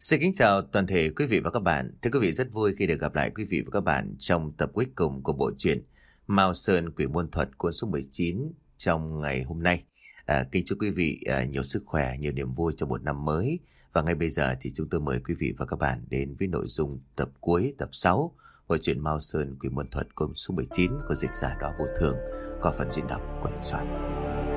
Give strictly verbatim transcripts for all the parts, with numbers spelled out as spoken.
Xin kính chào toàn thể quý vị và các bạn. Thưa quý vị, rất vui khi được gặp lại quý vị và các bạn trong tập cuối cùng của bộ truyện Mao Sơn Quỷ Môn Thuật cuốn số mười chín trong ngày hôm nay. À, kính chúc quý vị à, nhiều sức khỏe, nhiều niềm vui trong một năm mới. Và ngay bây giờ thì chúng tôi mời quý vị và các bạn đến với nội dung tập cuối, tập sáu của truyện Mao Sơn Quỷ Môn Thuật cuốn số mười chín của dịch giả Đỏ Vô Thường, có phần diễn đọc của Đình Soạn.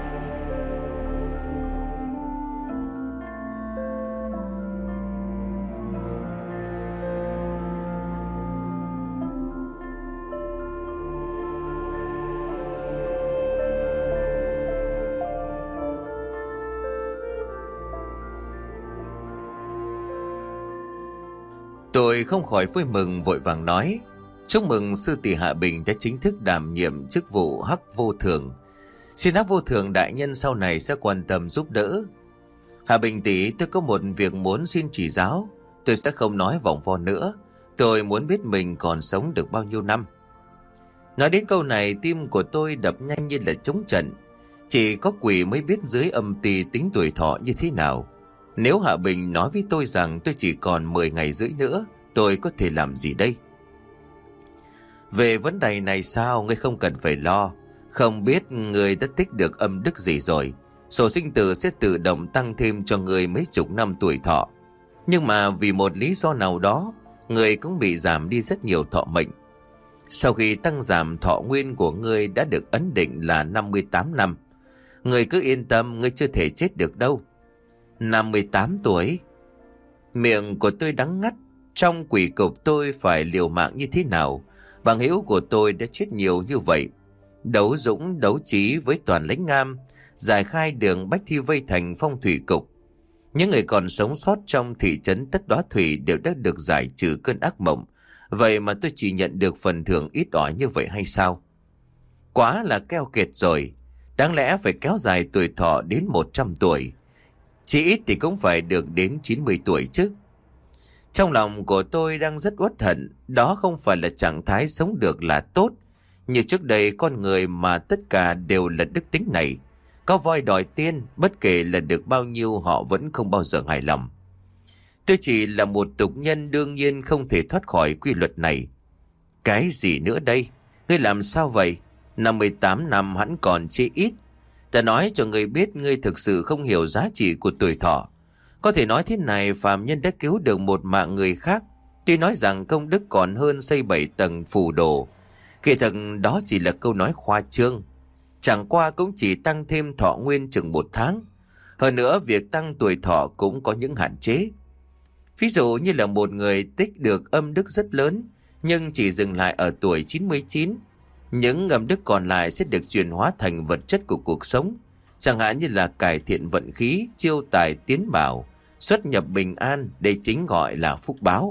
Tôi không khỏi vui mừng vội vàng nói: chúc mừng sư tỷ Hạ Bình đã chính thức đảm nhiệm chức vụ Hắc Vô Thường. Xin Hắc Vô Thường đại nhân sau này sẽ quan tâm giúp đỡ. Hạ Bình tỷ, tôi có một việc muốn xin chỉ giáo. Tôi sẽ không nói vòng vo nữa. Tôi muốn biết mình còn sống được bao nhiêu năm. Nói đến câu này, tim của tôi đập nhanh như là trống trận. Chỉ có quỷ mới biết dưới âm ty tính tuổi thọ như thế nào. Nếu Hạ Bình nói với tôi rằng tôi chỉ còn mười ngày rưỡi nữa, tôi có thể làm gì đây? Về vấn đề này sao, ngươi không cần phải lo. Không biết ngươi đã tích được âm đức gì rồi. Sổ sinh tử sẽ tự động tăng thêm cho ngươi mấy chục năm tuổi thọ. Nhưng mà vì một lý do nào đó, ngươi cũng bị giảm đi rất nhiều thọ mệnh. Sau khi tăng giảm, thọ nguyên của ngươi đã được ấn định là năm mươi tám năm. Ngươi cứ yên tâm, ngươi chưa thể chết được đâu. năm mươi tám tuổi. Miệng của tôi đắng ngắt. Trong quỷ cục tôi phải liều mạng như thế nào? Bằng hữu của tôi đã chết nhiều như vậy. Đấu dũng đấu trí với toàn lãnh Ngam, giải khai đường bách thi vây thành phong thủy cục. Những người còn sống sót trong thị trấn Tất Đóa Thủy đều đã được giải trừ cơn ác mộng. Vậy mà tôi chỉ nhận được phần thưởng ít ỏi như vậy hay sao? Quá là keo kiệt rồi. Đáng lẽ phải kéo dài tuổi thọ đến một trăm tuổi. Chỉ ít thì cũng phải được đến chín mươi tuổi chứ. Trong lòng của tôi đang rất uất hận. Đó không phải là trạng thái sống được là tốt. Như trước đây con người mà tất cả đều là đức tính này. Có voi đòi tiên, bất kể là được bao nhiêu họ vẫn không bao giờ hài lòng. Tôi chỉ là một tục nhân, đương nhiên không thể thoát khỏi quy luật này. Cái gì nữa đây? Ngươi làm sao vậy? năm mươi tám năm hẳn còn chỉ ít. Ta nói cho ngươi biết ngươi thực sự không hiểu giá trị của tuổi thọ. Có thể nói thế này, phàm nhân đã cứu được một mạng người khác. Tuy nói rằng công đức còn hơn xây bảy tầng phù đồ. Kỳ thực đó chỉ là câu nói khoa trương. Chẳng qua cũng chỉ tăng thêm thọ nguyên chừng một tháng. Hơn nữa, việc tăng tuổi thọ cũng có những hạn chế. Ví dụ như là một người tích được âm đức rất lớn, nhưng chỉ dừng lại ở tuổi chín mươi chín. Những âm đức còn lại sẽ được chuyển hóa thành vật chất của cuộc sống, chẳng hạn như là cải thiện vận khí, chiêu tài tiến bảo, xuất nhập bình an, đây chính gọi là phúc báo.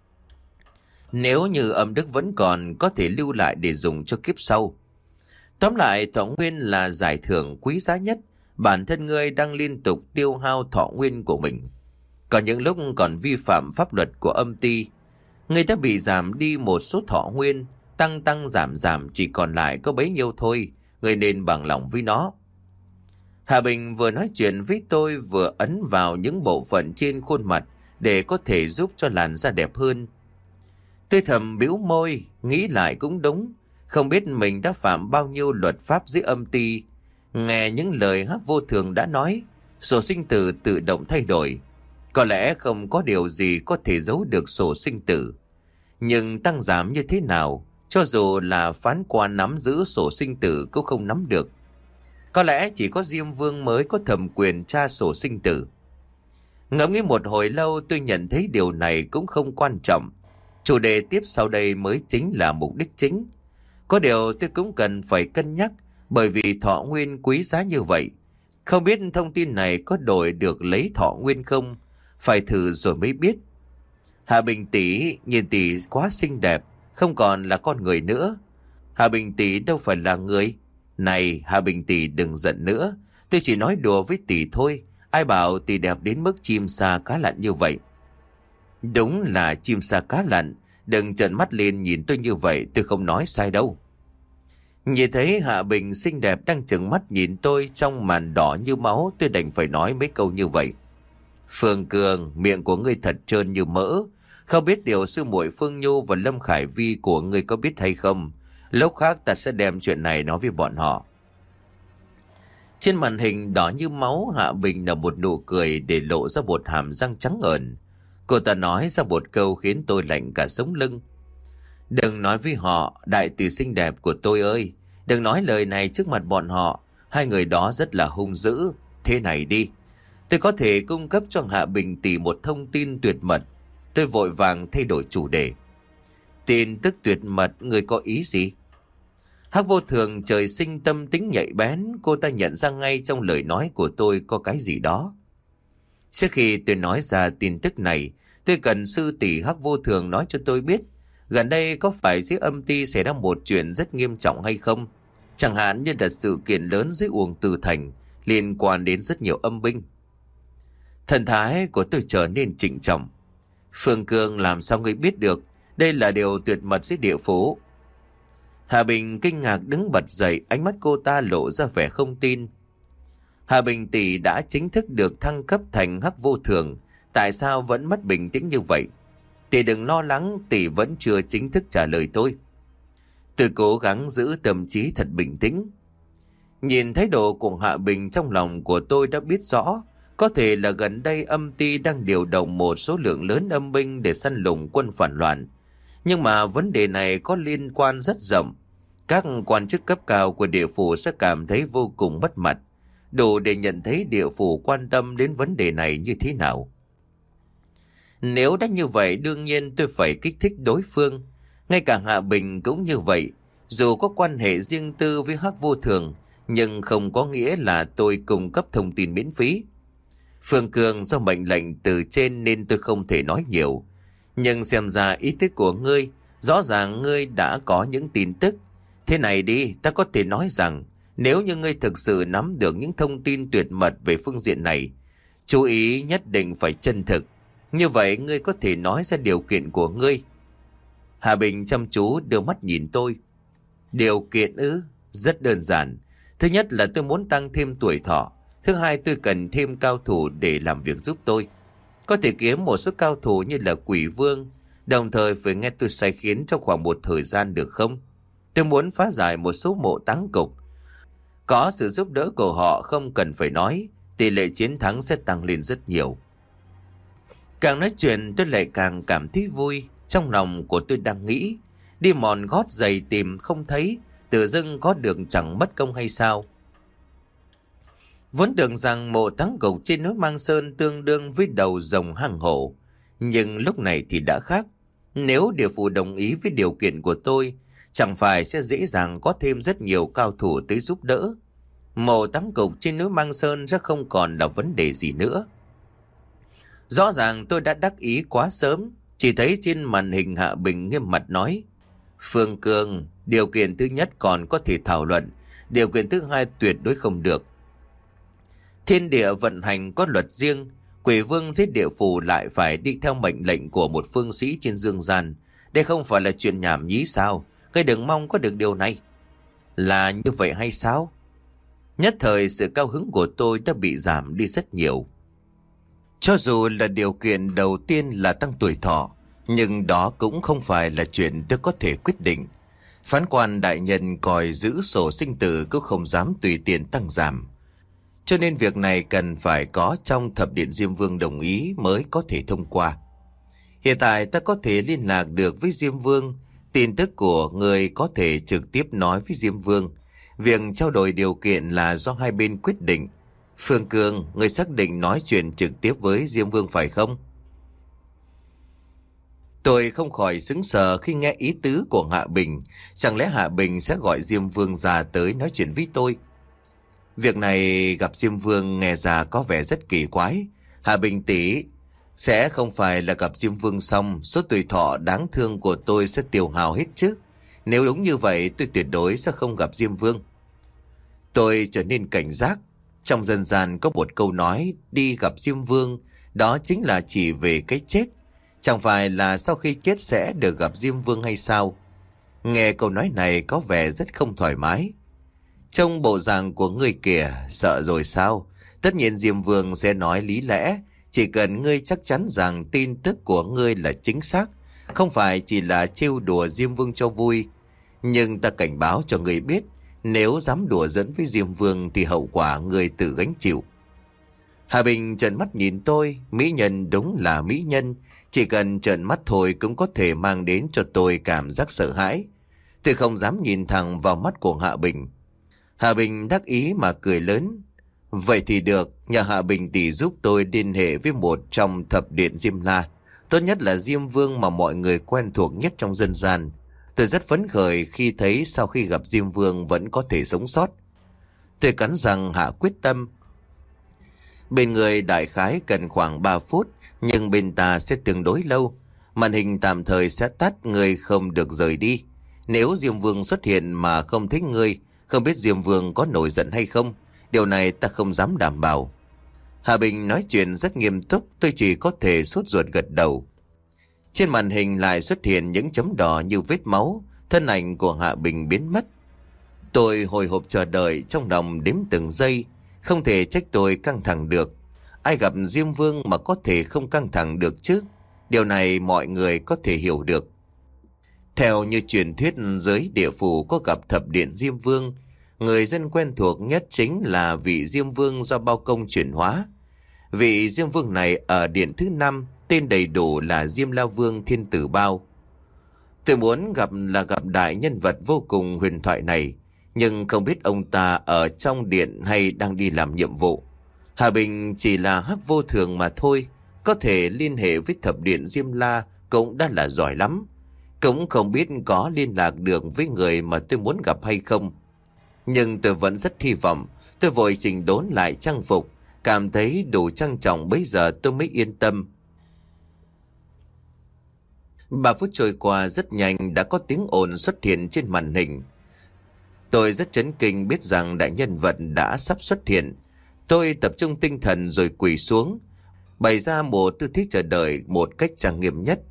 Nếu như âm đức vẫn còn, có thể lưu lại để dùng cho kiếp sau. Tóm lại, thọ nguyên là giải thưởng quý giá nhất. Bản thân ngươi đang liên tục tiêu hao thọ nguyên của mình. Còn những lúc còn vi phạm pháp luật của âm ty, ngươi đã bị giảm đi một số thọ nguyên. Tăng tăng giảm giảm chỉ còn lại có bấy nhiêu thôi. Người nên bằng lòng với nó. Hà Bình vừa nói chuyện với tôi, vừa ấn vào những bộ phận trên khuôn mặt để có thể giúp cho làn da đẹp hơn. Tôi thầm bĩu môi, nghĩ lại cũng đúng. Không biết mình đã phạm bao nhiêu luật pháp dưới âm ty. Nghe những lời Hắc Vô Thường đã nói, sổ sinh tử tự động thay đổi. Có lẽ không có điều gì có thể giấu được sổ sinh tử. Nhưng tăng giảm như thế nào, cho dù là phán quan nắm giữ sổ sinh tử cũng không nắm được. Có lẽ chỉ có Diêm Vương mới có thẩm quyền tra sổ sinh tử. Ngẫm nghĩ một hồi lâu, tôi nhận thấy điều này cũng không quan trọng. Chủ đề tiếp sau đây mới chính là mục đích chính. Có điều tôi cũng cần phải cân nhắc, bởi vì thọ nguyên quý giá như vậy. Không biết thông tin này có đổi được lấy thọ nguyên không? Phải thử rồi mới biết. Hạ Bình tỷ, nhìn tỷ quá xinh đẹp, không còn là con người nữa. Hạ Bình tỷ đâu phải là người. Này, Hạ Bình tỷ đừng giận nữa. Tôi chỉ nói đùa với tỷ thôi. Ai bảo tỷ đẹp đến mức chim sa cá lặn như vậy? Đúng là chim sa cá lặn. Đừng trợn mắt lên nhìn tôi như vậy, tôi không nói sai đâu. Nhìn thấy Hạ Bình xinh đẹp đang trừng mắt nhìn tôi trong màn đỏ như máu, tôi đành phải nói mấy câu như vậy. Phương Cường, miệng của ngươi thật trơn như mỡ. Không biết điều sư muội Phương Nhu và Lâm Khải Vi của ngươi có biết hay không? Lúc khác ta sẽ đem chuyện này nói với bọn họ. Trên màn hình đỏ như máu, Hạ Bình nở một nụ cười để lộ ra một hàm răng trắng ẩn. Cô ta nói ra một câu khiến tôi lạnh cả sống lưng. Đừng nói với họ, đại tỷ xinh đẹp của tôi ơi. Đừng nói lời này trước mặt bọn họ. Hai người đó rất là hung dữ. Thế này đi, tôi có thể cung cấp cho Hạ Bình tỷ một thông tin tuyệt mật. Tôi vội vàng thay đổi chủ đề. Tin tức tuyệt mật, người có ý gì? Hắc Vô Thường trời sinh tâm tính nhạy bén, cô ta nhận ra ngay trong lời nói của tôi có cái gì đó. Trước khi tôi nói ra tin tức này, tôi cần sư tỷ Hắc Vô Thường nói cho tôi biết gần đây có phải dưới âm ty xảy ra một chuyện rất nghiêm trọng hay không? Chẳng hạn như là sự kiện lớn dưới Uổng Từ Thành liên quan đến rất nhiều âm binh. Thần thái của tôi trở nên trịnh trọng. Phương Cương, làm sao ngươi biết được? Đây là điều tuyệt mật dưới địa phủ. Hà Bình kinh ngạc đứng bật dậy, ánh mắt cô ta lộ ra vẻ không tin. Hà Bình tỷ đã chính thức được thăng cấp thành Hắc Vô Thường, tại sao vẫn mất bình tĩnh như vậy? Tỷ đừng lo lắng, tỷ vẫn chưa chính thức trả lời tôi. Tôi cố gắng giữ tâm trí thật bình tĩnh. Nhìn thái độ của Hạ Bình, trong lòng của tôi đã biết rõ, có thể là gần đây âm ty đang điều động một số lượng lớn âm binh để săn lùng quân phản loạn. Nhưng mà vấn đề này có liên quan rất rộng. Các quan chức cấp cao của địa phủ sẽ cảm thấy vô cùng mất mặt, đủ để nhận thấy địa phủ quan tâm đến vấn đề này như thế nào. Nếu đã như vậy, đương nhiên tôi phải kích thích đối phương. Ngay cả Hạ Bình cũng như vậy. Dù có quan hệ riêng tư với Hắc Vô Thường, nhưng không có nghĩa là tôi cung cấp thông tin miễn phí. Phương Cường, do mệnh lệnh từ trên nên tôi không thể nói nhiều. Nhưng xem ra ý thức của ngươi, rõ ràng ngươi đã có những tin tức. Thế này đi, ta có thể nói rằng, nếu như ngươi thực sự nắm được những thông tin tuyệt mật về phương diện này, chú ý nhất định phải chân thực. Như vậy ngươi có thể nói ra điều kiện của ngươi. Hà Bình chăm chú đưa mắt nhìn tôi. Điều kiện ư? Rất đơn giản. Thứ nhất là tôi muốn tăng thêm tuổi thọ. Thứ hai, tôi cần thêm cao thủ để làm việc giúp tôi. Có thể kiếm một số cao thủ như là Quỷ Vương, đồng thời phải nghe tôi sai khiến trong khoảng một thời gian được không? Tôi muốn phá giải một số mộ táng cục. Có sự giúp đỡ của họ không cần phải nói, tỷ lệ chiến thắng sẽ tăng lên rất nhiều. Càng nói chuyện tôi lại càng cảm thấy vui. Trong lòng của tôi đang nghĩ, đi mòn gót giày tìm không thấy, tự dưng có được chẳng mất công hay sao? Vốn tưởng rằng mộ táng gục trên núi Mang Sơn tương đương với đầu rồng hang hổ, nhưng lúc này thì đã khác. Nếu địa phủ đồng ý với điều kiện của tôi, chẳng phải sẽ dễ dàng có thêm rất nhiều cao thủ tới giúp đỡ. Mộ táng gục trên núi Mang Sơn sẽ không còn là vấn đề gì nữa. Rõ ràng tôi đã đắc ý quá sớm. Chỉ thấy trên màn hình Hạ Bình nghiêm mặt nói: Phương Cường, điều kiện thứ nhất còn có thể thảo luận, điều kiện thứ hai tuyệt đối không được. Thiên địa vận hành có luật riêng, Quỷ Vương giết địa phủ lại phải đi theo mệnh lệnh của một phương sĩ trên dương gian. Đây không phải là chuyện nhảm nhí sao? Ngươi đừng mong có được điều này. Là như vậy hay sao? Nhất thời sự cao hứng của tôi đã bị giảm đi rất nhiều. Cho dù là điều kiện đầu tiên là tăng tuổi thọ, nhưng đó cũng không phải là chuyện tôi có thể quyết định. Phán quan đại nhân coi giữ sổ sinh tử cũng không dám tùy tiện tăng giảm. Cho nên việc này cần phải có trong thập điện Diêm Vương đồng ý mới có thể thông qua. Hiện tại ta có thể liên lạc được với Diêm Vương. Tin tức của người có thể trực tiếp nói với Diêm Vương. Việc trao đổi điều kiện là do hai bên quyết định. Phương Cường, người xác định nói chuyện trực tiếp với Diêm Vương phải không? Tôi không khỏi sững sờ khi nghe ý tứ của Hạ Bình. Chẳng lẽ Hạ Bình sẽ gọi Diêm Vương ra tới nói chuyện với tôi? Việc này gặp Diêm Vương nghe ra có vẻ rất kỳ quái. Hạ Bình tỷ, sẽ không phải là gặp Diêm Vương xong số tuổi thọ đáng thương của tôi sẽ tiêu hao hết chứ? Nếu đúng như vậy tôi tuyệt đối sẽ không gặp Diêm Vương. Tôi trở nên cảnh giác. Trong dân gian có một câu nói đi gặp Diêm Vương, đó chính là chỉ về cái chết. Chẳng phải là sau khi chết sẽ được gặp Diêm Vương hay sao? Nghe câu nói này có vẻ rất không thoải mái. Trong bộ dạng của người kìa, sợ rồi sao? Tất nhiên Diêm Vương sẽ nói lý lẽ, Chỉ cần ngươi chắc chắn rằng tin tức của ngươi là chính xác, không phải chỉ là trêu đùa Diêm Vương cho vui. Nhưng ta cảnh báo cho ngươi biết, nếu dám đùa giỡn với Diêm Vương thì hậu quả ngươi tự gánh chịu. Hà Bình trợn mắt nhìn tôi, mỹ nhân đúng là mỹ nhân, chỉ cần trợn mắt thôi cũng có thể mang đến cho tôi cảm giác sợ hãi. Tôi không dám nhìn thẳng vào mắt của Hạ Bình. Hạ Bình đắc ý mà cười lớn. Vậy thì được, nhờ Hạ Bình tỷ giúp tôi liên hệ với một trong thập điện Diêm La, tốt nhất là Diêm Vương mà mọi người quen thuộc nhất trong dân gian. Tôi rất phấn khởi khi thấy sau khi gặp Diêm Vương vẫn có thể sống sót. Tôi cắn răng hạ quyết tâm. Bên người đại khái cần khoảng ba phút, nhưng bên ta sẽ tương đối lâu. Màn hình tạm thời sẽ tắt, người không được rời đi. Nếu Diêm Vương xuất hiện mà không thích ngươi, không biết Diêm Vương có nổi giận hay không, điều này ta không dám đảm bảo. Hà Bình nói chuyện rất nghiêm túc, tôi chỉ có thể sốt ruột gật đầu. Trên màn hình lại xuất hiện những chấm đỏ như vết máu, thân ảnh của Hạ Bình biến mất. Tôi hồi hộp chờ đợi, trong lòng đếm từng giây, không thể trách tôi căng thẳng được. Ai gặp Diêm Vương mà có thể không căng thẳng được chứ? Điều này mọi người có thể hiểu được. Theo như truyền thuyết giới địa phủ có gặp thập điện Diêm Vương, người dân quen thuộc nhất chính là vị Diêm Vương do Bao Công chuyển hóa. Vị Diêm Vương này ở điện thứ năm, tên đầy đủ là Diêm La Vương Thiên Tử Bao. Tôi muốn gặp là gặp đại nhân vật vô cùng huyền thoại này, nhưng không biết ông ta ở trong điện hay đang đi làm nhiệm vụ. Hà Bình chỉ là hắc vô thường mà thôi, có thể liên hệ với thập điện Diêm La cũng đã là giỏi lắm. Cũng không biết có liên lạc được với người mà tôi muốn gặp hay không. Nhưng tôi vẫn rất hy vọng. Tôi vội chỉnh đốn lại trang phục, cảm thấy đủ trang trọng, bấy giờ tôi mới yên tâm. Ba phút trôi qua rất nhanh, đã có tiếng ồn xuất hiện trên màn hình. Tôi rất chấn kinh biết rằng đại nhân vật đã sắp xuất hiện. Tôi tập trung tinh thần rồi quỳ xuống, bày ra một tư thế chờ đợi một cách trang nghiêm nhất.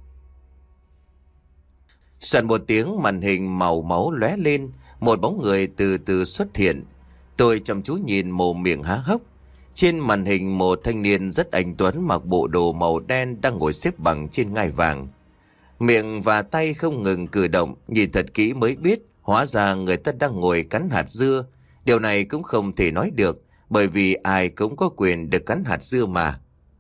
Soạn một tiếng, màn hình màu máu lóe lên, một bóng người từ từ xuất hiện. Tôi chăm chú nhìn, mồm miệng há hốc. Trên màn hình một thanh niên rất anh tuấn mặc bộ đồ màu đen đang ngồi xếp bằng trên ngai vàng. Miệng và tay không ngừng cử động, nhìn thật kỹ mới biết hóa ra người ta đang ngồi cắn hạt dưa. Điều này cũng không thể nói được, bởi vì ai cũng có quyền được cắn hạt dưa mà.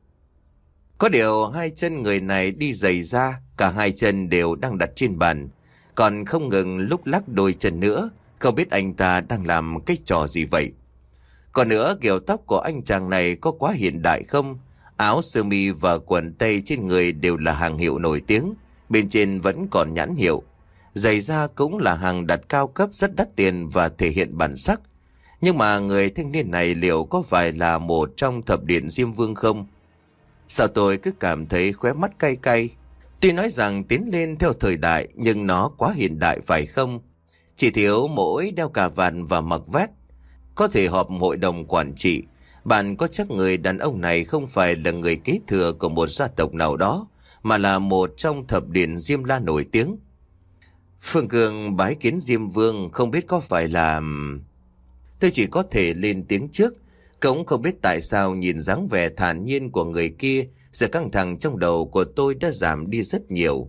Có điều hai chân người này đi giày ra, cả hai chân đều đang đặt trên bàn, còn không ngừng lúc lắc đôi chân nữa. Không biết anh ta đang làm cái trò gì vậy. Còn nữa, kiểu tóc của anh chàng này có quá hiện đại không? Áo sơ mi và quần tây trên người đều là hàng hiệu nổi tiếng, bên trên vẫn còn nhãn hiệu. Giày da cũng là hàng đặt cao cấp rất đắt tiền và thể hiện bản sắc. Nhưng mà người thanh niên này liệu có phải là một trong thập điện Diêm Vương không? Sao tôi cứ cảm thấy khóe mắt cay cay? Tuy nói rằng tiến lên theo thời đại, nhưng nó quá hiện đại phải không? Chỉ thiếu mỗi đeo cà vạt và mặc vest. Có thể họp hội đồng quản trị. Bạn có chắc người đàn ông này không phải là người kế thừa của một gia tộc nào đó, mà là một trong thập điện Diêm La nổi tiếng? Phương Cường bái kiến Diêm Vương, không biết có phải là... Tôi chỉ có thể lên tiếng trước. Cũng không biết tại sao nhìn dáng vẻ thản nhiên của người kia, sự căng thẳng trong đầu của tôi đã giảm đi rất nhiều.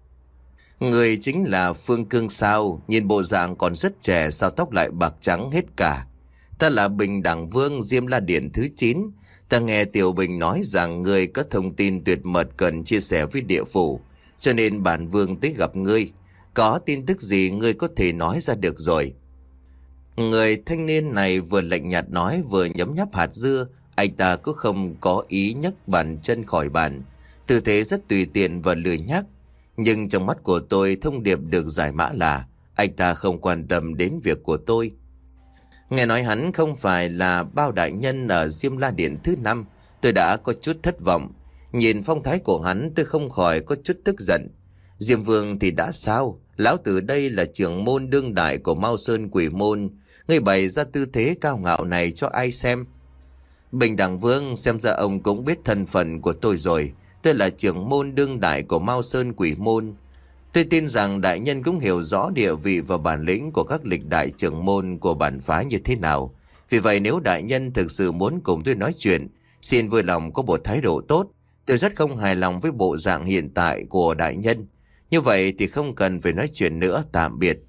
Người chính là Phương Cương sao? Nhìn bộ dạng còn rất trẻ, sao tóc lại bạc trắng hết cả? Ta là Bình Đẳng Vương Diêm La Điện thứ chín. Ta nghe Tiểu Bình nói rằng người có thông tin tuyệt mật cần chia sẻ với địa phủ, cho nên bản vương tới gặp ngươi. Có tin tức gì ngươi có thể nói ra được rồi. Người thanh niên này vừa lạnh nhạt nói vừa nhấm nháp hạt dưa. Anh ta cũng không có ý nhấc bàn chân khỏi bàn, tư thế rất tùy tiện và lười nhác. Nhưng trong mắt của tôi, thông điệp được giải mã là anh ta không quan tâm đến việc của tôi. Nghe nói hắn không phải là Bao đại nhân ở Diêm La Điện thứ năm, tôi đã có chút thất vọng. Nhìn phong thái của hắn, tôi không khỏi có chút tức giận. Diêm Vương thì đã sao? Lão tử đây là trưởng môn đương đại của Mao Sơn Quỷ Môn. Ngươi bày ra tư thế cao ngạo này cho ai xem? Bình Đẳng Vương, xem ra ông cũng biết thân phận của tôi rồi. Tôi là trưởng môn đương đại của Mao Sơn Quỷ Môn. Tôi tin rằng đại nhân cũng hiểu rõ địa vị và bản lĩnh của các lịch đại trưởng môn của bản phái như thế nào. Vì vậy nếu đại nhân thực sự muốn cùng tôi nói chuyện, Xin vui lòng có một thái độ tốt. Tôi rất không hài lòng với bộ dạng hiện tại của đại nhân. Như vậy thì không cần phải nói chuyện nữa, tạm biệt.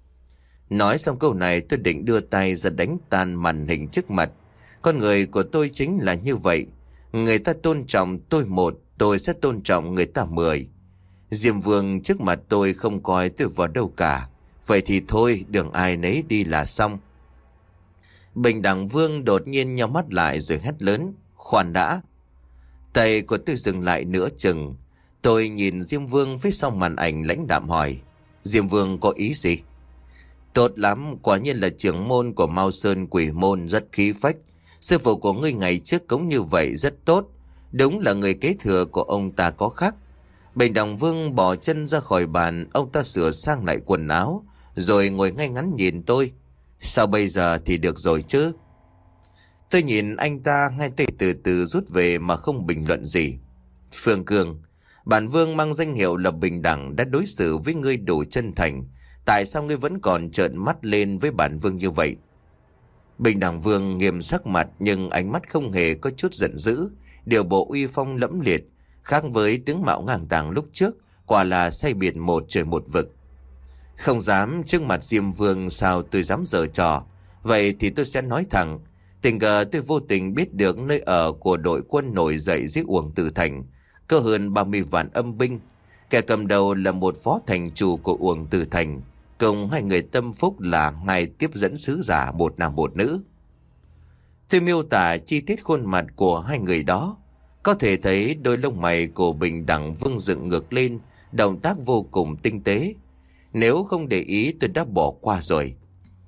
Nói xong câu này tôi định đưa tay ra đánh tan màn hình trước mặt. Con người của tôi chính là như vậy. Người ta tôn trọng tôi một, tôi sẽ tôn trọng người ta mười. Diêm Vương trước mặt tôi không coi tôi vào đâu cả. Vậy thì thôi, đường ai nấy đi là xong. Bình Đẳng Vương đột nhiên nhắm mắt lại rồi hét lớn. Khoan đã. Tay của tôi dừng lại nửa chừng. Tôi nhìn Diêm Vương phía sau màn ảnh lãnh đạm hỏi. Diêm Vương có ý gì? Tốt lắm, quả nhiên là trưởng môn của Mao Sơn Quỷ Môn, rất khí phách. Sư phụ của ngươi ngày trước cũng như vậy, rất tốt. Đúng là người kế thừa của ông ta có khác. Bình Đẳng Vương bỏ chân ra khỏi bàn, ông ta sửa sang lại quần áo, rồi ngồi ngay ngắn nhìn tôi. Sao bây giờ thì được rồi chứ? Tôi nhìn anh ta, hai tay từ từ rút về mà không bình luận gì. Phương Cường, bản vương mang danh hiệu là bình đẳng đã đối xử với ngươi đủ chân thành. Tại sao ngươi vẫn còn trợn mắt lên với bản vương như vậy? Bình Đẳng Vương nghiêm sắc mặt nhưng ánh mắt không hề có chút giận dữ, điều bộ uy phong lẫm liệt, khác với tướng mạo ngang tàng lúc trước, quả là sai biệt một trời một vực. Không dám trước mặt Diêm Vương sao tôi dám giở trò. Vậy thì tôi sẽ nói thẳng. Tình cờ tôi vô tình biết được nơi ở của đội quân nổi dậy dưới Uổng Tử Thành, có hơn ba mươi vạn âm binh. Kẻ cầm đầu là một phó thành chủ của Uổng Tử Thành, cùng hai người tâm phúc là hai tiếp dẫn sứ giả, một nam một nữ. Tôi miêu tả chi tiết khuôn mặt của hai người đó. Có thể thấy đôi lông mày của Bình Đẳng Vương dựng ngược lên, động tác vô cùng tinh tế. Nếu không để ý tôi đã bỏ qua rồi.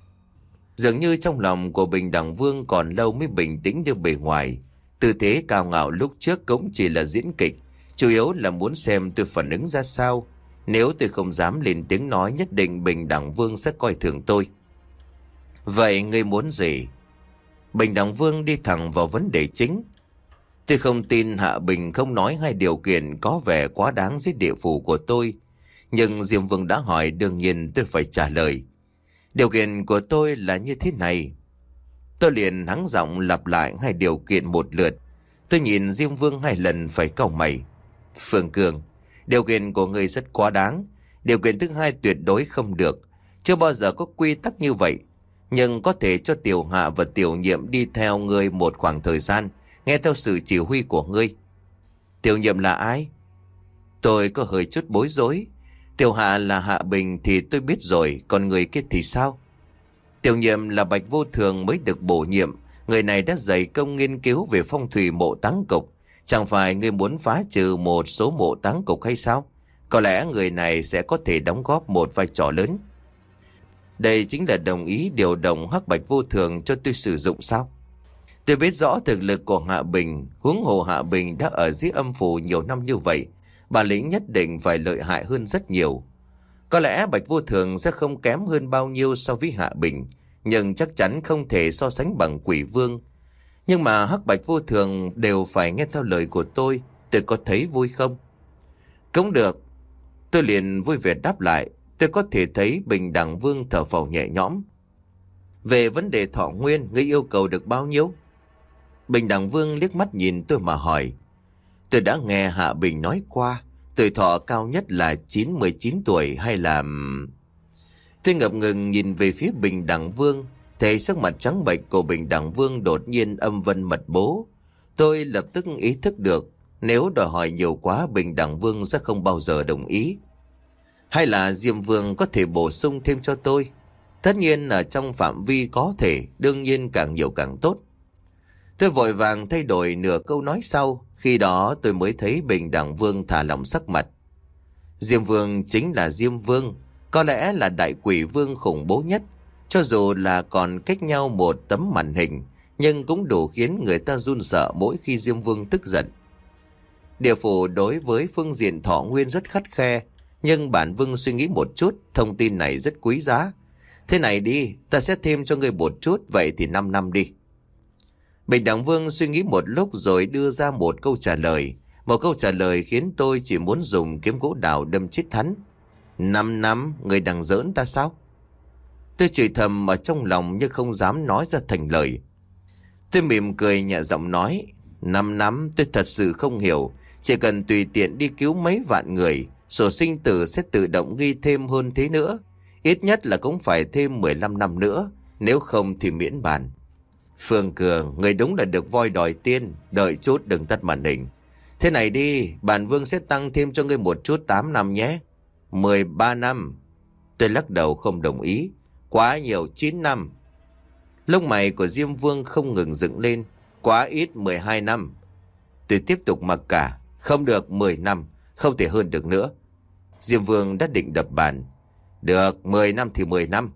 Dường như trong lòng của Bình Đẳng Vương còn lâu mới bình tĩnh như bề ngoài. Tư thế cao ngạo lúc trước cũng chỉ là diễn kịch, chủ yếu là muốn xem tôi phản ứng ra sao. Nếu tôi không dám lên tiếng nói, nhất định Bình Đẳng Vương sẽ coi thường tôi. Vậy ngươi muốn gì? Bình Đẳng Vương đi thẳng vào vấn đề chính. Tôi không tin Hạ Bình không nói hai điều kiện có vẻ quá đáng dưới địa phủ của tôi. Nhưng Diêm Vương đã hỏi, đương nhiên tôi phải trả lời. Điều kiện của tôi là như thế này. Tôi liền hắng giọng lặp lại hai điều kiện một lượt. Tôi nhìn Diêm Vương hai lần phải cau mày. Phương Cường, điều kiện của người rất quá đáng. Điều kiện thứ hai tuyệt đối không được. Chưa bao giờ có quy tắc như vậy. Nhưng có thể cho Tiểu Hạ và Tiểu Nhiệm đi theo ngươi một khoảng thời gian, nghe theo sự chỉ huy của ngươi. Tiểu Nhiệm là ai? Tôi có hơi chút bối rối. Tiểu Hạ là Hạ Bình thì tôi biết rồi, còn người kia thì sao? Tiểu Nhiệm là Bạch Vô Thường mới được bổ nhiệm. Người này đã dày công nghiên cứu về phong thủy mộ táng cục. Chẳng phải ngươi muốn phá trừ một số mộ táng cục hay sao? Có lẽ người này sẽ có thể đóng góp một vai trò lớn. Đây chính là đồng ý điều động Hắc Bạch Vô Thường cho tôi sử dụng sao? Tôi biết rõ thực lực của Hạ Bình, huống hồ Hạ Bình đã ở dưới âm phủ nhiều năm như vậy, bản lĩnh nhất định phải lợi hại hơn rất nhiều. Có lẽ Bạch Vô Thường sẽ không kém hơn bao nhiêu so với Hạ Bình, nhưng chắc chắn không thể so sánh bằng Quỷ Vương. Nhưng mà Hắc Bạch Vô Thường đều phải nghe theo lời của tôi, tôi có thấy vui không? Cũng được. Tôi liền vui vẻ đáp lại. Tôi có thể thấy Bình Đẳng Vương thở phào nhẹ nhõm. Về vấn đề thọ nguyên, ngươi yêu cầu được bao nhiêu? Bình Đẳng Vương liếc mắt nhìn tôi mà hỏi. Tôi đã nghe Hạ Bình nói qua, tuổi thọ cao nhất là chín mươi chín tuổi hay là... Tôi ngập ngừng nhìn về phía Bình Đẳng Vương, thấy sắc mặt trắng bệch của Bình Đẳng Vương đột nhiên âm vân mật bố. Tôi lập tức ý thức được, nếu đòi hỏi nhiều quá Bình Đẳng Vương sẽ không bao giờ đồng ý. Hay là Diêm Vương có thể bổ sung thêm cho tôi? Tất nhiên ở trong phạm vi có thể, đương nhiên càng nhiều càng tốt. Tôi vội vàng thay đổi nửa câu nói sau, khi đó tôi mới thấy Bình Đẳng Vương thả lỏng sắc mặt. Diêm Vương chính là Diêm Vương, có lẽ là đại quỷ vương khủng bố nhất. Cho dù là còn cách nhau một tấm màn hình, nhưng cũng đủ khiến người ta run sợ mỗi khi Diêm Vương tức giận. Địa phủ đối với phương diện thọ nguyên rất khắt khe, nhưng bản vương suy nghĩ một chút, thông tin này rất quý giá. Thế này đi, ta sẽ thêm cho ngươi một chút, vậy thì 5 năm đi. Bình Đẳng Vương suy nghĩ một lúc rồi đưa ra một câu trả lời. Một câu trả lời khiến tôi chỉ muốn dùng kiếm gỗ đào đâm chết hắn. Năm năm, người đang giỡn ta sao? Tôi chửi thầm ở trong lòng nhưng không dám nói ra thành lời. Tôi mỉm cười nhẹ giọng nói. Năm năm tôi thật sự không hiểu. Chỉ cần tùy tiện đi cứu mấy vạn người, sổ sinh tử sẽ tự động ghi thêm hơn thế nữa. Ít nhất là cũng phải thêm mười lăm năm nữa, nếu không thì miễn bàn. Phương Cường, người đúng là được voi đòi tiên, đợi chút đừng tắt màn hình. Thế này đi, bản vương sẽ tăng thêm cho ngươi một chút tám năm nhé. mười ba năm. Tôi lắc đầu không đồng ý. Quá nhiều, chín năm. Lông mày của Diêm Vương không ngừng dựng lên. Quá ít, mười hai năm. Tôi tiếp tục mặc cả. Không được, mười năm. Không thể hơn được nữa. Diêm Vương đã định đập bàn. Được, mười năm thì mười năm.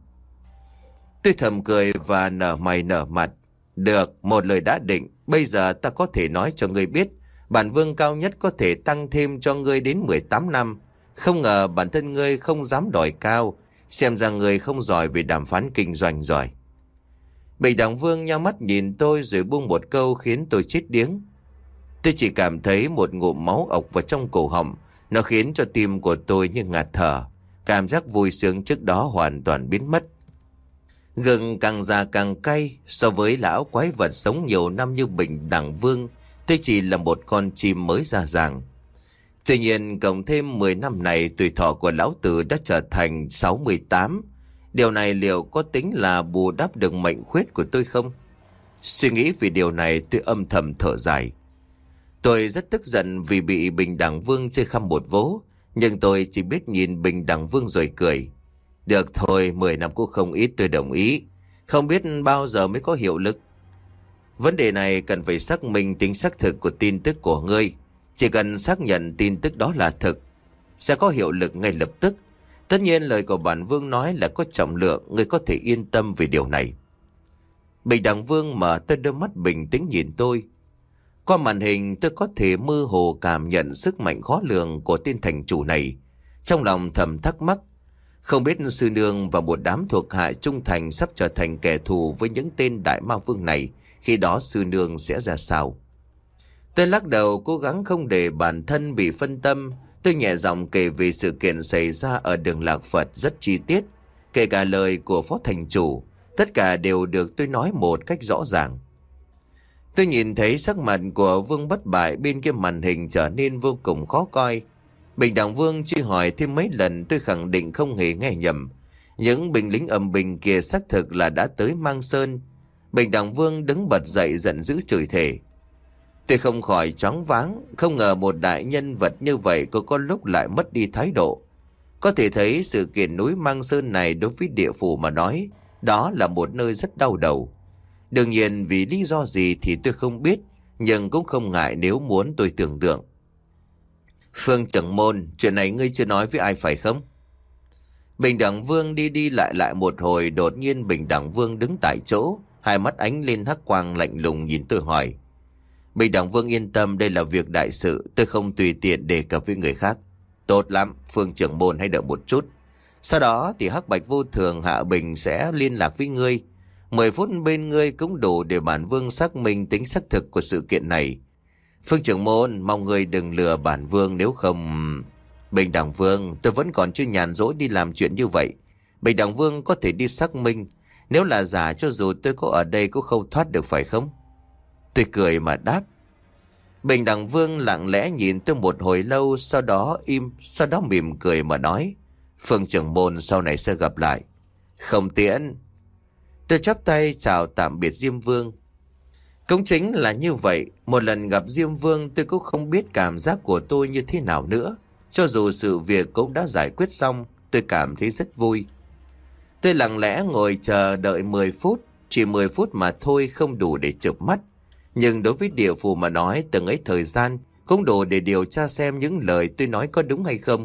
Tôi thầm cười và nở mày nở mặt. Được, một lời đã định. Bây giờ ta có thể nói cho ngươi biết, bản vương cao nhất có thể tăng thêm cho ngươi đến mười tám năm. Không ngờ bản thân ngươi không dám đòi cao. Xem ra ngươi không giỏi về đàm phán kinh doanh rồi. Bình Đẳng Vương nhắm mắt nhìn tôi rồi buông một câu khiến tôi chết điếng. Tôi chỉ cảm thấy một ngụm máu ộc vào trong cổ họng. Nó khiến cho tim của tôi như ngạt thở. Cảm giác vui sướng trước đó hoàn toàn biến mất. Gừng càng già càng cay. So với lão quái vật sống nhiều năm như Bình Đẳng Vương, tôi chỉ là một con chim mới ra ràng. Tuy nhiên cộng thêm mười năm này, tuổi thọ của lão tử đã trở thành sáu mươi tám. Điều này liệu có tính là bù đắp được mệnh khuyết của tôi không? Suy nghĩ về điều này, tôi âm thầm thở dài. Tôi rất tức giận vì bị Bình Đẳng Vương chơi khăm một vố. Nhưng tôi chỉ biết nhìn Bình Đẳng Vương rồi cười. Được thôi, mười năm cũng không ít, tôi đồng ý. Không biết bao giờ mới có hiệu lực. Vấn đề này cần phải xác minh tính xác thực của tin tức của ngươi. Chỉ cần xác nhận tin tức đó là thực, sẽ có hiệu lực ngay lập tức. Tất nhiên lời của bản vương nói là có trọng lượng, ngươi có thể yên tâm về điều này. Bình Đẳng Vương mở to đôi mắt bình tĩnh nhìn tôi. Qua màn hình tôi có thể mơ hồ cảm nhận sức mạnh khó lường của tên thành chủ này. Trong lòng thầm thắc mắc, không biết sư nương và một đám thuộc hạ trung thành sắp trở thành kẻ thù với những tên đại ma vương này, khi đó sư nương sẽ ra sao? Tôi lắc đầu cố gắng không để bản thân bị phân tâm. Tôi nhẹ giọng kể về sự kiện xảy ra ở đường Lạc Phật rất chi tiết. Kể cả lời của phó thành chủ, tất cả đều được tôi nói một cách rõ ràng. Tôi nhìn thấy sắc mặt của Vương Bất Bại bên kia màn hình trở nên vô cùng khó coi. Bình Đẳng Vương truy hỏi thêm mấy lần, tôi khẳng định không hề nghe nhầm. Những binh lính âm binh kia xác thực là đã tới Mang Sơn. Bình Đẳng Vương đứng bật dậy giận dữ chửi thề. Tôi không khỏi choáng váng, không ngờ một đại nhân vật như vậy có có lúc lại mất đi thái độ. Có thể thấy sự kiện núi Mang Sơn này đối với địa phủ mà nói, đó là một nơi rất đau đầu. Đương nhiên vì lý do gì thì tôi không biết, nhưng cũng không ngại nếu muốn tôi tưởng tượng. Phương trưởng môn, chuyện này ngươi chưa nói với ai phải không? Bình Đẳng Vương đi đi lại lại một hồi, đột nhiên Bình Đẳng Vương đứng tại chỗ, hai mắt ánh lên hắc quang lạnh lùng nhìn tôi hỏi. Bình Đẳng Vương yên tâm, đây là việc đại sự, tôi không tùy tiện đề cập với người khác. Tốt lắm, Phương trưởng môn hãy đợi một chút. Sau đó thì Hắc Bạch Vô Thường Hạ Bình sẽ liên lạc với ngươi. Mười phút bên ngươi cũng đủ để bản vương xác minh tính xác thực của sự kiện này. Phương trưởng môn, mong ngươi đừng lừa bản vương, nếu không... Bình Đẳng Vương, tôi vẫn còn chưa nhàn rỗi đi làm chuyện như vậy. Bình Đẳng Vương có thể đi xác minh. Nếu là giả, cho dù tôi có ở đây cũng không thoát được phải không? Tôi cười mà đáp. Bình Đẳng Vương lặng lẽ nhìn tôi một hồi lâu, sau đó im, sau đó mỉm cười mà nói. Phương trưởng môn, sau này sẽ gặp lại. Không tiễn. Tôi chắp tay chào tạm biệt Diêm Vương. Cũng chính là như vậy, một lần gặp Diêm Vương tôi cũng không biết cảm giác của tôi như thế nào nữa. Cho dù sự việc cũng đã giải quyết xong, tôi cảm thấy rất vui. Tôi lặng lẽ ngồi chờ đợi mười phút, chỉ mười phút mà thôi, không đủ để chợp mắt. Nhưng đối với địa phủ mà nói, từng ấy thời gian cũng đủ để điều tra xem những lời tôi nói có đúng hay không.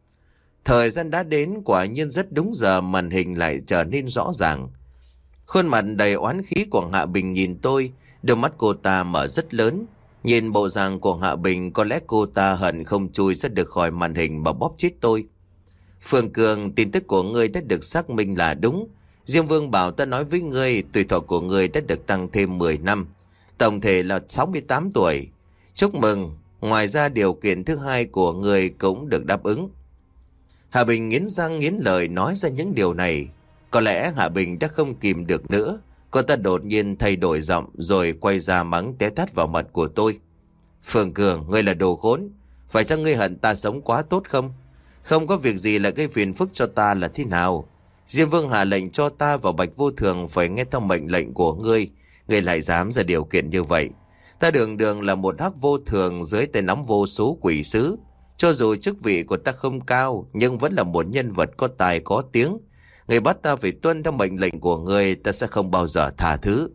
Thời gian đã đến, quả nhiên rất đúng giờ màn hình lại trở nên rõ ràng. Khuôn mặt đầy oán khí của Hạ Bình nhìn tôi, đôi mắt cô ta mở rất lớn. Nhìn bộ dạng của Hạ Bình, có lẽ cô ta hận không chui ra được khỏi màn hình mà bóp chết tôi. Phương Cường, tin tức của ngươi đã được xác minh là đúng. Diêm Vương bảo ta nói với ngươi, tuổi thọ của ngươi đã được tăng thêm mười năm. Tổng thể là sáu mươi tám tuổi. Chúc mừng, ngoài ra điều kiện thứ hai của ngươi cũng được đáp ứng. Hạ Bình nghiến răng nghiến lợi nói ra những điều này. Có lẽ Hạ Bình đã không kìm được nữa. Cô ta đột nhiên thay đổi giọng rồi quay ra mắng té tát vào mặt của tôi. Phương Cường, ngươi là đồ khốn. Phải chăng ngươi hận ta sống quá tốt không? Không có việc gì là gây phiền phức cho ta là thế nào? Diêm Vương hạ lệnh cho ta và Bạch Vô Thường phải nghe theo mệnh lệnh của ngươi. Ngươi lại dám ra điều kiện như vậy. Ta đường đường là một hắc vô thường dưới tay nắm vô số quỷ sứ. Cho dù chức vị của ta không cao, nhưng vẫn là một nhân vật có tài có tiếng. Ngươi bắt ta phải tuân theo mệnh lệnh của ngươi, ta sẽ không bao giờ tha thứ.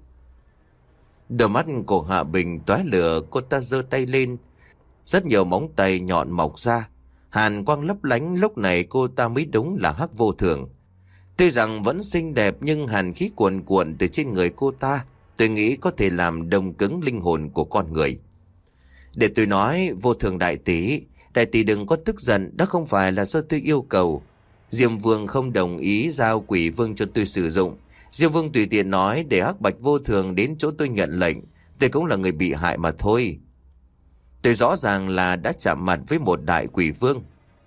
Đôi mắt của Hạ Bình tóe lửa, cô ta giơ tay lên. Rất nhiều móng tay nhọn mọc ra. Hàn quang lấp lánh, lúc này cô ta mới đúng là hắc vô thường. Tuy rằng vẫn xinh đẹp nhưng hàn khí cuồn cuộn từ trên người cô ta, tôi nghĩ có thể làm đông cứng linh hồn của con người. Để tôi nói, Vô Thường đại tỷ, đại tỷ đừng có tức giận, đó không phải là do tôi yêu cầu. Diêm Vương không đồng ý giao Quỷ Vương cho tôi sử dụng. Diêm Vương tùy tiện nói để hắc Bạch Vô Thường đến chỗ tôi nhận lệnh, tôi cũng là người bị hại mà thôi. Tôi rõ ràng là đã chạm mặt với một đại quỷ vương.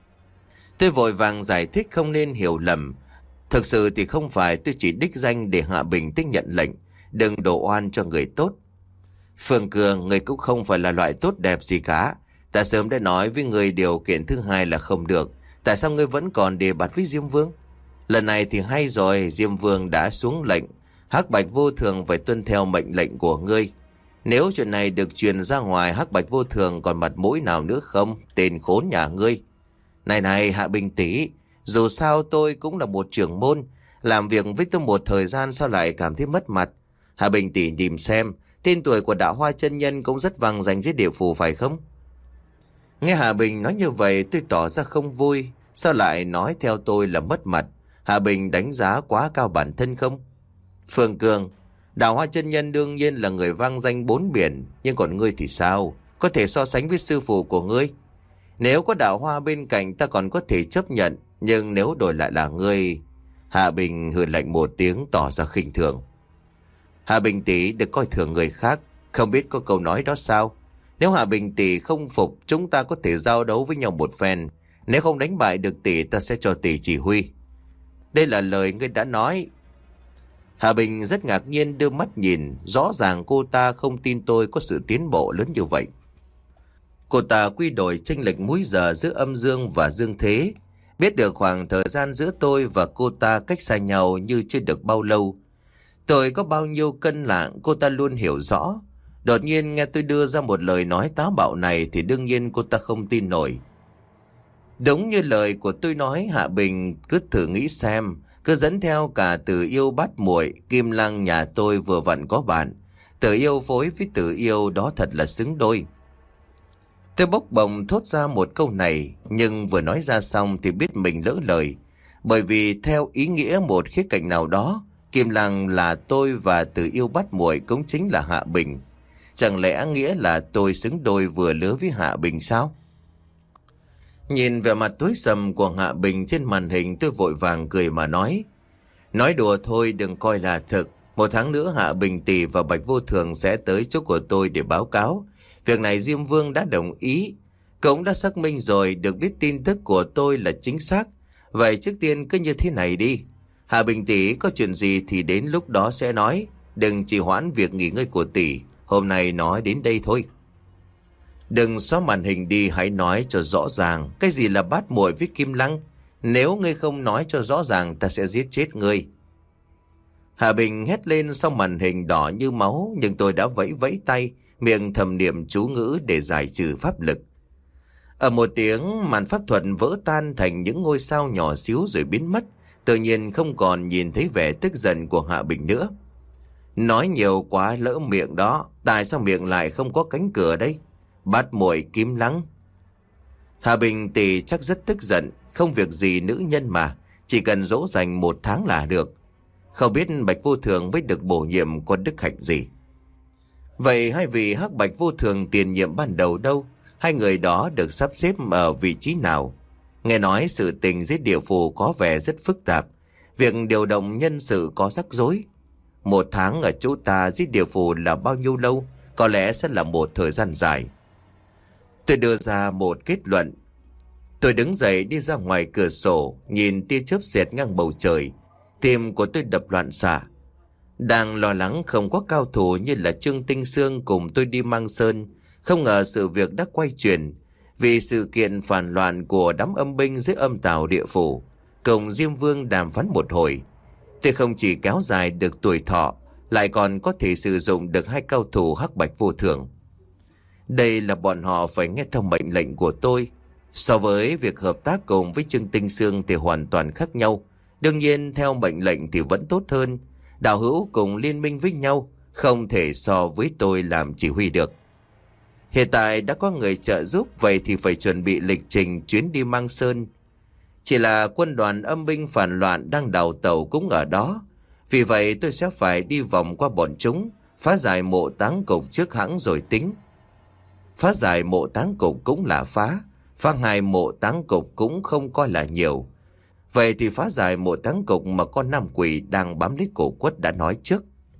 Tôi vội vàng giải thích không nên hiểu lầm. Thực sự thì không phải tôi chỉ đích danh để Hạ Bình tiếp nhận lệnh. Đừng đổ oan cho người tốt. Phương Cường, người cũng không phải là loại tốt đẹp gì cả. Ta sớm đã nói với người điều kiện thứ hai là không được. Tại sao ngươi vẫn còn đề bạt với Diêm Vương? Lần này thì hay rồi, Diêm Vương đã xuống lệnh. hắc Bạch Vô Thường phải tuân theo mệnh lệnh của ngươi. Nếu chuyện này được truyền ra ngoài, hắc Bạch Vô Thường còn mặt mũi nào nữa không? Tên khốn nhà ngươi. Này này, Hạ Bình tỷ, dù sao tôi cũng là một trưởng môn, làm việc với tôi một thời gian sao lại cảm thấy mất mặt? Hạ Bình tỷ nhìn xem, tên tuổi của Đạo Hoa chân nhân cũng rất vang danh với địa phủ phải không? Nghe Hạ Bình nói như vậy, tôi tỏ ra không vui. Sao lại nói theo tôi là mất mặt? Hạ Bình đánh giá quá cao bản thân không? Phương Cường, Đạo Hoa chân nhân đương nhiên là người vang danh bốn biển, nhưng còn ngươi thì sao? Có thể so sánh với sư phụ của ngươi? Nếu có Đạo Hoa bên cạnh ta còn có thể chấp nhận, nhưng nếu đổi lại là ngươi... Hạ Bình hừ lạnh một tiếng tỏ ra khinh thường. Hạ Bình tỷ được coi thường người khác, không biết có câu nói đó sao? Nếu Hạ Bình tỷ không phục, chúng ta có thể giao đấu với nhau một phen. Nếu không đánh bại được tỷ, ta sẽ cho tỷ chỉ huy. Đây là lời ngươi đã nói. Hạ Bình rất ngạc nhiên đưa mắt nhìn, rõ ràng cô ta không tin tôi có sự tiến bộ lớn như vậy. Cô ta quy đổi chênh lệch múi giờ giữa âm dương và dương thế, biết được khoảng thời gian giữa tôi và cô ta cách xa nhau như chưa được bao lâu. Tôi có bao nhiêu cân lạng cô ta luôn hiểu rõ. Đột nhiên nghe tôi đưa ra một lời nói táo bạo này thì đương nhiên cô ta không tin nổi. Đúng như lời của tôi nói, Hạ Bình cứ thử nghĩ xem, cứ dẫn theo cả Tử Yêu Bát Muội, Kim Lăng nhà tôi vừa vặn có bạn. Tử Yêu phối với Tử Yêu đó thật là xứng đôi. Tôi bốc bồng thốt ra một câu này, nhưng vừa nói ra xong thì biết mình lỡ lời. Bởi vì theo ý nghĩa một khía cạnh nào đó, Kim Lăng là tôi và Tử Yêu Bát Muội cũng chính là Hạ Bình. Chẳng lẽ nghĩa là tôi xứng đôi vừa lứa với Hạ Bình sao? Nhìn vẻ mặt tối sầm của Hạ Bình trên màn hình, tôi vội vàng cười mà nói. Nói đùa thôi, đừng coi là thực. Một tháng nữa Hạ Bình tỷ và Bạch Vô Thường sẽ tới chỗ của tôi để báo cáo. Việc này Diêm Vương đã đồng ý. Cũng đã xác minh rồi, được biết tin tức của tôi là chính xác. Vậy trước tiên cứ như thế này đi. Hạ Bình tỷ có chuyện gì thì đến lúc đó sẽ nói. Đừng trì hoãn việc nghỉ ngơi của tỷ. Hôm nay nói đến đây thôi. Đừng xóa màn hình đi, hãy nói cho rõ ràng. Cái gì là Bát Muội với Kim Lăng? Nếu ngươi không nói cho rõ ràng, ta sẽ giết chết ngươi. Hạ Bình hét lên, sau màn hình đỏ như máu, nhưng tôi đã vẫy vẫy tay, miệng thầm niệm chú ngữ để giải trừ pháp lực. Ở một tiếng, màn pháp thuật vỡ tan thành những ngôi sao nhỏ xíu rồi biến mất. Tự nhiên không còn nhìn thấy vẻ tức giận của Hạ Bình nữa. Nói nhiều quá lỡ miệng đó, tại sao miệng lại không có cánh cửa đây? Bát Muội Kim Lăng. Hạ Bình tỷ chắc rất tức giận, không việc gì nữ nhân mà, chỉ cần dỗ dành một tháng là được. Không biết Bạch Vô Thường mới được bổ nhiệm có đức hạnh gì. Vậy hai vị hắc Bạch Vô Thường tiền nhiệm ban đầu đâu? Hai người đó được sắp xếp ở vị trí nào? Nghe nói sự tình giết địa phủ có vẻ rất phức tạp, việc điều động nhân sự có rắc rối. Một tháng ở chỗ ta giết địa phủ là bao nhiêu lâu? Có lẽ sẽ là một thời gian dài. Tôi đưa ra một kết luận. Tôi đứng dậy đi ra ngoài cửa sổ, nhìn tia chớp xẹt ngang bầu trời. Tim của tôi đập loạn xạ. Đang lo lắng không có cao thủ như là Trương Tinh Sương cùng tôi đi Mang Sơn, không ngờ sự việc đã quay chuyển. Vì sự kiện phản loạn của đám âm binh dưới âm tào địa phủ, cùng Diêm Vương đàm phán một hồi, tôi không chỉ kéo dài được tuổi thọ, lại còn có thể sử dụng được hai cao thủ hắc bạch vô thường. Đây là bọn họ phải nghe theo mệnh lệnh của tôi. So với việc hợp tác cùng với Trương Tinh Sương thì hoàn toàn khác nhau. Đương nhiên theo mệnh lệnh thì vẫn tốt hơn. Đạo hữu cùng liên minh với nhau, không thể so với tôi làm chỉ huy được. Hiện tại đã có người trợ giúp, vậy thì phải chuẩn bị lịch trình chuyến đi Mang Sơn. Chỉ là quân đoàn âm binh phản loạn đang đào tẩu cũng ở đó. Vì vậy tôi sẽ phải đi vòng qua bọn chúng, phá giải mộ táng cục trước hãng rồi tính. Phá giải mộ táng cục cũng là phá, phá hai mộ táng cục cũng không coi là nhiều. Vậy thì phá giải mộ táng cục mà con nam quỷ đang bám lấy cổ quất đã nói trước.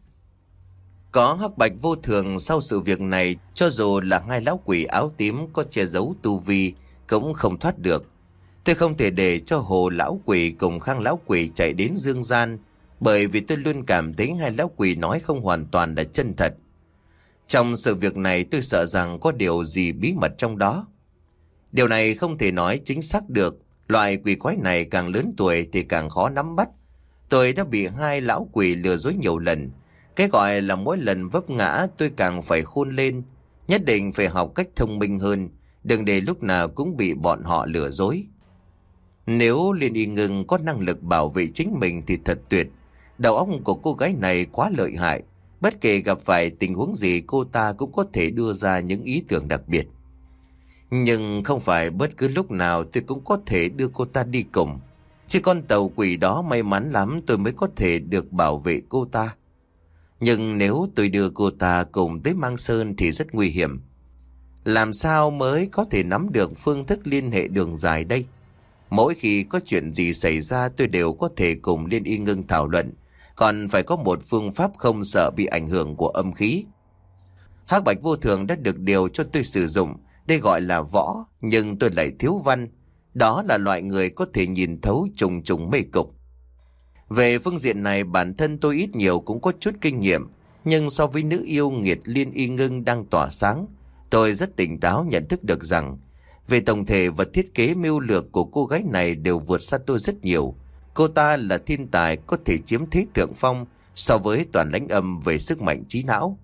Có hắc bạch vô thường sau sự việc này, cho dù là hai lão quỷ áo tím có che giấu tu vi cũng không thoát được. Tôi không thể để cho Hồ lão quỷ cùng Khang lão quỷ chạy đến dương gian, bởi vì tôi luôn cảm thấy hai lão quỷ nói không hoàn toàn là chân thật. Trong sự việc này tôi sợ rằng có điều gì bí mật trong đó. Điều này không thể nói chính xác được, loại quỷ quái này càng lớn tuổi thì càng khó nắm bắt. Tôi đã bị hai lão quỷ lừa dối nhiều lần. Cái gọi là mỗi lần vấp ngã tôi càng phải khôn lên. Nhất định phải học cách thông minh hơn, đừng để lúc nào cũng bị bọn họ lừa dối. Nếu Liên Y Ngưng có năng lực bảo vệ chính mình thì thật tuyệt. Đầu óc của cô gái này quá lợi hại. Bất kể gặp phải tình huống gì cô ta cũng có thể đưa ra những ý tưởng đặc biệt. Nhưng không phải bất cứ lúc nào tôi cũng có thể đưa cô ta đi cùng. Chỉ con tàu quỷ đó may mắn lắm tôi mới có thể được bảo vệ cô ta. Nhưng nếu tôi đưa cô ta cùng tới Mang Sơn thì rất nguy hiểm. Làm sao mới có thể nắm được phương thức liên hệ đường dài đây? Mỗi khi có chuyện gì xảy ra tôi đều có thể cùng Liên Y Ngưng thảo luận. Còn phải có một phương pháp không sợ bị ảnh hưởng của âm khí. Hắc bạch vô thường đã được điều cho tôi sử dụng. Đây gọi là võ, nhưng tôi lại thiếu văn. Đó là loại người có thể nhìn thấu trùng trùng mê cục. Về phương diện này bản thân tôi ít nhiều cũng có chút kinh nghiệm. Nhưng so với nữ yêu nghiệt Liên Y Ngưng đang tỏa sáng, tôi rất tỉnh táo nhận thức được rằng về tổng thể và thiết kế mưu lược của cô gái này đều vượt xa tôi rất nhiều. Cô ta là thiên tài có thể chiếm thế thượng phong so với toàn lãnh âm về sức mạnh trí não.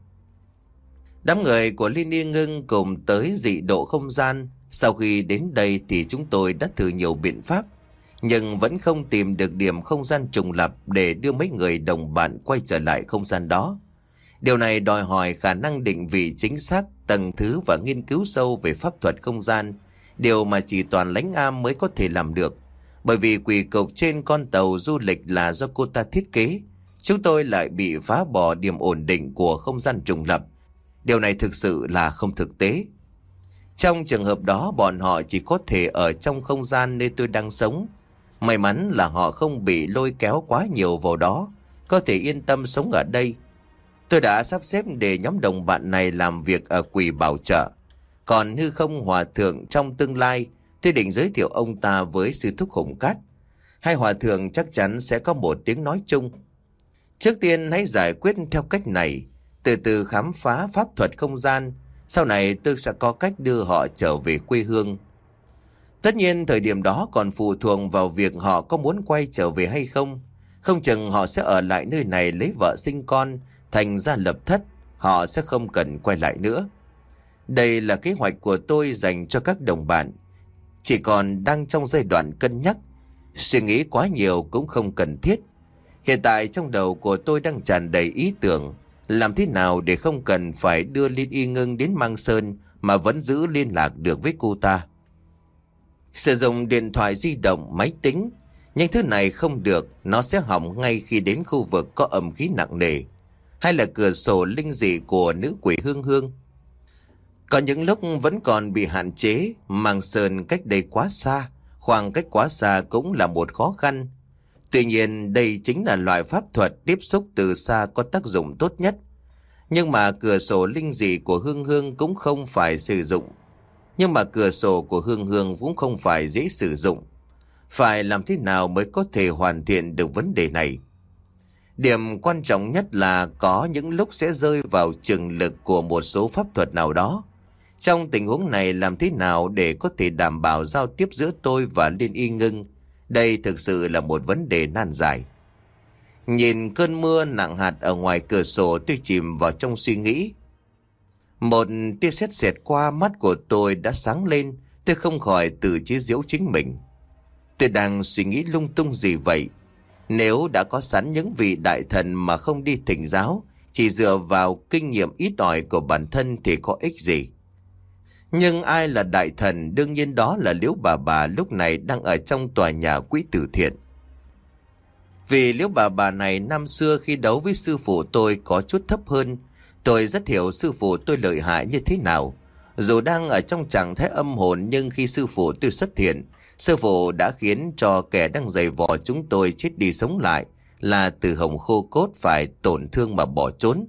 Đám người của Liên Y Ngưng cùng tới dị độ không gian. Sau khi đến đây thì chúng tôi đã thử nhiều biện pháp, nhưng vẫn không tìm được điểm không gian trùng lập để đưa mấy người đồng bạn quay trở lại không gian đó. Điều này đòi hỏi khả năng định vị chính xác, tầng thứ và nghiên cứu sâu về pháp thuật không gian, điều mà chỉ toàn lãnh am mới có thể làm được. Bởi vì quỷ cục trên con tàu du lịch là do cô ta thiết kế, chúng tôi lại bị phá bỏ điểm ổn định của không gian trùng lập. Điều này thực sự là không thực tế. Trong trường hợp đó bọn họ chỉ có thể ở trong không gian nơi tôi đang sống. May mắn là họ không bị lôi kéo quá nhiều vào đó, có thể yên tâm sống ở đây. Tôi đã sắp xếp để nhóm đồng bạn này làm việc ở quỷ bảo trợ. Còn hư không hòa thượng trong tương lai, tôi định giới thiệu ông ta với sư thúc Hùng Cát. Hai hòa thượng chắc chắn sẽ có một tiếng nói chung. Trước tiên hãy giải quyết theo cách này, từ từ khám phá pháp thuật không gian. Sau này tôi sẽ có cách đưa họ trở về quê hương. Tất nhiên thời điểm đó còn phụ thuộc vào việc họ có muốn quay trở về hay không. Không chừng họ sẽ ở lại nơi này lấy vợ sinh con, thành ra lập thất, họ sẽ không cần quay lại nữa. Đây là kế hoạch của tôi dành cho các đồng bạn. Chỉ còn đang trong giai đoạn cân nhắc. Suy nghĩ quá nhiều cũng không cần thiết. Hiện tại trong đầu của tôi đang tràn đầy ý tưởng. Làm thế nào để không cần phải đưa Liên Y Ngưng đến Mang Sơn mà vẫn giữ liên lạc được với cô ta. Sử dụng điện thoại di động, máy tính. Nhưng thứ này không được, nó sẽ hỏng ngay khi đến khu vực có âm khí nặng nề. Hay là cửa sổ linh dị của nữ quỷ Hương Hương. Có những lúc vẫn còn bị hạn chế, Mang Sơn cách đây quá xa, khoảng cách quá xa cũng là một khó khăn. Tuy nhiên đây chính là loại pháp thuật tiếp xúc từ xa có tác dụng tốt nhất. Nhưng mà cửa sổ linh dị của Hương Hương cũng không phải sử dụng. Nhưng mà cửa sổ của Hương Hương cũng không phải dễ sử dụng. Phải làm thế nào mới có thể hoàn thiện được vấn đề này? Điểm quan trọng nhất là có những lúc sẽ rơi vào trường lực của một số pháp thuật nào đó. Trong tình huống này làm thế nào để có thể đảm bảo giao tiếp giữa tôi và Liên Y Ngưng? Đây thực sự là một vấn đề nan giải. Nhìn cơn mưa nặng hạt ở ngoài cửa sổ, tôi chìm vào trong suy nghĩ. Một tia sét xẹt qua, mắt của tôi đã sáng lên. Tôi không khỏi tự chế giễu chính mình. Tôi đang suy nghĩ lung tung gì vậy? Nếu đã có sẵn những vị đại thần mà không đi thỉnh giáo, chỉ dựa vào kinh nghiệm ít ỏi của bản thân thì có ích gì? Nhưng ai là đại thần? Đương nhiên đó là Liễu bà bà lúc này đang ở trong tòa nhà quỹ từ thiện. Vì Liễu bà bà này năm xưa khi đấu với sư phụ tôi có chút thấp hơn. Tôi rất hiểu sư phụ tôi lợi hại như thế nào. Dù đang ở trong trạng thái âm hồn, nhưng khi sư phụ tôi xuất hiện, sư phụ đã khiến cho kẻ đang giày vò chúng tôi chết đi sống lại, là Từ Hồng khô cốt phải tổn thương mà bỏ trốn.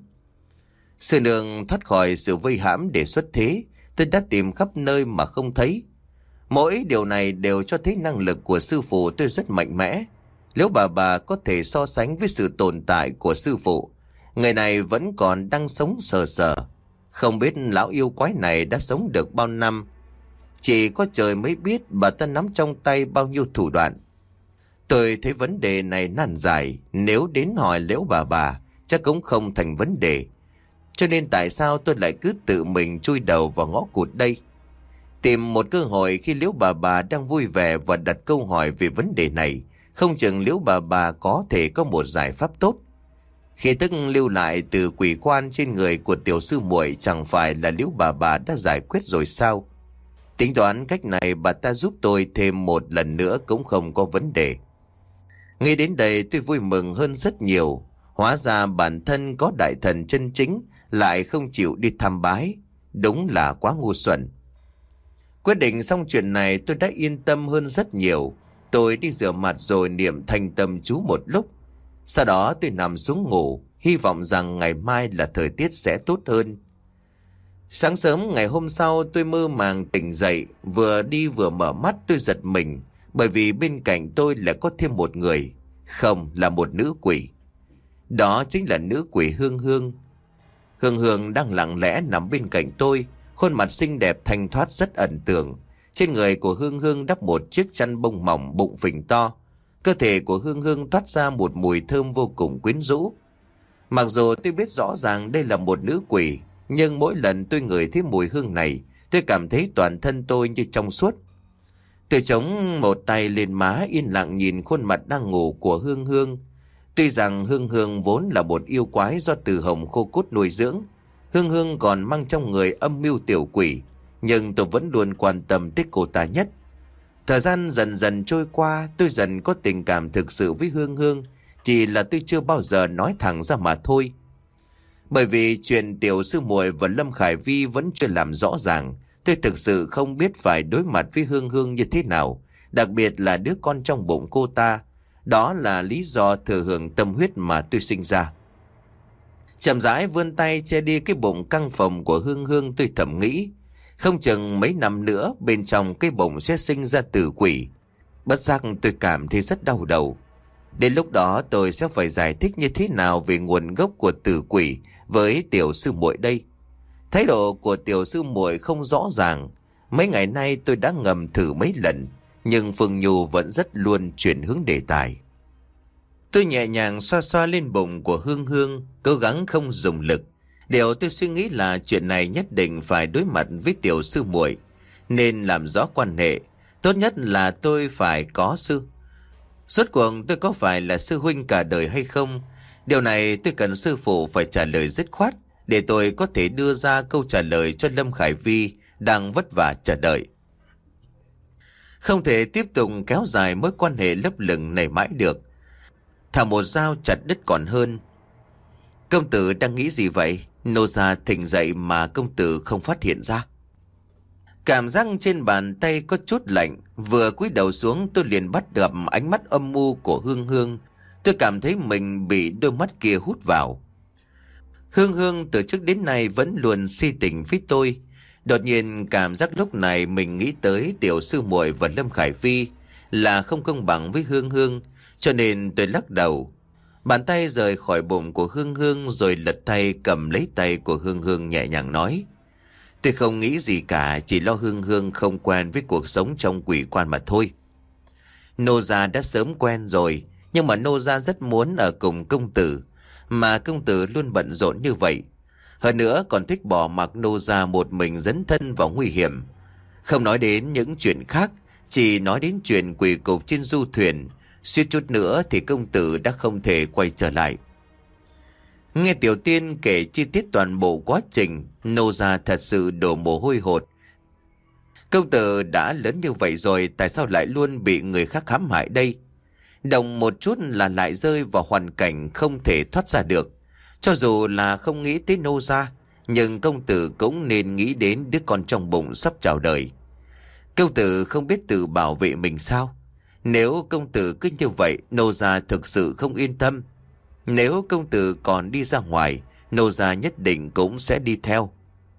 Sư nương thoát khỏi sự vây hãm để xuất thế, tôi đã tìm khắp nơi mà không thấy. Mỗi điều này đều cho thấy năng lực của sư phụ tôi rất mạnh mẽ. Nếu bà bà có thể so sánh với sự tồn tại của sư phụ, người này vẫn còn đang sống sờ sờ. Không biết lão yêu quái này đã sống được bao năm. Chỉ có trời mới biết bà ta nắm trong tay bao nhiêu thủ đoạn. Tôi thấy vấn đề này nan giải. Nếu đến hỏi Liễu bà bà chắc cũng không thành vấn đề. Cho nên tại sao tôi lại cứ tự mình chui đầu vào ngõ cụt đây? Tìm một cơ hội khi Liễu bà bà đang vui vẻ và đặt câu hỏi về vấn đề này, không chừng Liễu bà bà có thể có một giải pháp tốt. Khi tức lưu lại từ quỷ quan trên người của tiểu sư muội chẳng phải là Liễu bà bà đã giải quyết rồi sao? Tính toán cách này bà ta giúp tôi thêm một lần nữa cũng không có vấn đề. Ngay đến đây tôi vui mừng hơn rất nhiều. Hóa ra bản thân có đại thần chân chính lại không chịu đi thăm bái. Đúng là quá ngu xuẩn. Quyết định xong chuyện này tôi đã yên tâm hơn rất nhiều. Tôi đi rửa mặt rồi niệm thanh tâm chú một lúc. Sau đó tôi nằm xuống ngủ, hy vọng rằng ngày mai là thời tiết sẽ tốt hơn. Sáng sớm ngày hôm sau tôi mơ màng tỉnh dậy, vừa đi vừa mở mắt tôi giật mình, bởi vì bên cạnh tôi lại có thêm một người, không, là một nữ quỷ. Đó chính là nữ quỷ Hương Hương. Hương Hương đang lặng lẽ nằm bên cạnh tôi, khuôn mặt xinh đẹp thanh thoát rất ẩn tượng. Trên người của Hương Hương đắp một chiếc chăn bông mỏng, bụng phình to. Cơ thể của Hương Hương toát ra một mùi thơm vô cùng quyến rũ. Mặc dù tôi biết rõ ràng đây là một nữ quỷ, nhưng mỗi lần tôi ngửi thấy mùi hương này, tôi cảm thấy toàn thân tôi như trong suốt. Tôi chống một tay lên má, yên lặng nhìn khuôn mặt đang ngủ của Hương Hương. Tuy rằng Hương Hương vốn là một yêu quái do Từ Hồng khô cốt nuôi dưỡng, Hương Hương còn mang trong người âm mưu tiểu quỷ, nhưng tôi vẫn luôn quan tâm tới cô ta nhất. Thời gian dần dần trôi qua, tôi dần có tình cảm thực sự với Hương Hương, chỉ là tôi chưa bao giờ nói thẳng ra mà thôi. Bởi vì chuyện tiểu sư muội và Lâm Khải Vi vẫn chưa làm rõ ràng, tôi thực sự không biết phải đối mặt với Hương Hương như thế nào, đặc biệt là đứa con trong bụng cô ta. Đó là lý do thừa hưởng tâm huyết mà tôi sinh ra. Chậm rãi vươn tay che đi cái bụng căng phồng của Hương Hương, tôi thầm nghĩ, không chừng mấy năm nữa bên trong cái bụng sẽ sinh ra tử quỷ. Bất giác tôi cảm thấy rất đau đầu. Đến lúc đó tôi sẽ phải giải thích như thế nào về nguồn gốc của tử quỷ với tiểu sư muội đây. Thái độ của tiểu sư muội không rõ ràng. Mấy ngày nay tôi đã ngầm thử mấy lần, nhưng Phương Nhu vẫn rất luôn chuyển hướng đề tài. Tôi nhẹ nhàng xoa xoa lên bụng của Hương Hương, cố gắng không dùng lực. Điều tôi suy nghĩ là chuyện này nhất định phải đối mặt với tiểu sư muội, nên làm rõ quan hệ. Tốt nhất là tôi phải có sư. Rốt cuộc tôi có phải là sư huynh cả đời hay không? Điều này tôi cần sư phụ phải trả lời dứt khoát, để tôi có thể đưa ra câu trả lời cho Lâm Khải Vi đang vất vả chờ đợi. Không thể tiếp tục kéo dài mối quan hệ lấp lửng này mãi được. Thả một dao chặt đứt còn hơn. Công tử đang nghĩ gì vậy? Nô gia thỉnh dậy mà công tử không phát hiện ra. Cảm giác trên bàn tay có chút lạnh, vừa cúi đầu xuống tôi liền bắt gặp ánh mắt âm mưu của Hương Hương. Tôi cảm thấy mình bị đôi mắt kia hút vào. Hương Hương từ trước đến nay vẫn luôn si tình với tôi. Đột nhiên cảm giác lúc này mình nghĩ tới tiểu sư muội và Lâm Khải Vi là không công bằng với Hương Hương, cho nên tôi lắc đầu. Bàn tay rời khỏi bụng của Hương Hương rồi lật tay cầm lấy tay của Hương Hương nhẹ nhàng nói. Tôi không nghĩ gì cả, chỉ lo Hương Hương không quen với cuộc sống trong quỷ quan mà thôi. Nô gia đã sớm quen rồi, nhưng mà nô gia rất muốn ở cùng công tử, mà công tử luôn bận rộn như vậy. Hơn nữa còn thích bỏ mặc nô gia một mình dấn thân vào nguy hiểm. Không nói đến những chuyện khác, chỉ nói đến chuyện quỷ cục trên du thuyền, suýt chút nữa thì công tử đã không thể quay trở lại. Nghe Tiểu Tiên kể chi tiết toàn bộ quá trình, nô gia thật sự đổ mồ hôi hột. Công tử đã lớn như vậy rồi, tại sao lại luôn bị người khác hãm hại đây? Động một chút là lại rơi vào hoàn cảnh không thể thoát ra được. Cho dù là không nghĩ tới nô gia, nhưng công tử cũng nên nghĩ đến đứa con trong bụng sắp chào đời. Công tử không biết tự bảo vệ mình sao? Nếu công tử cứ như vậy, nô gia thực sự không yên tâm. Nếu công tử còn đi ra ngoài, nô gia nhất định cũng sẽ đi theo.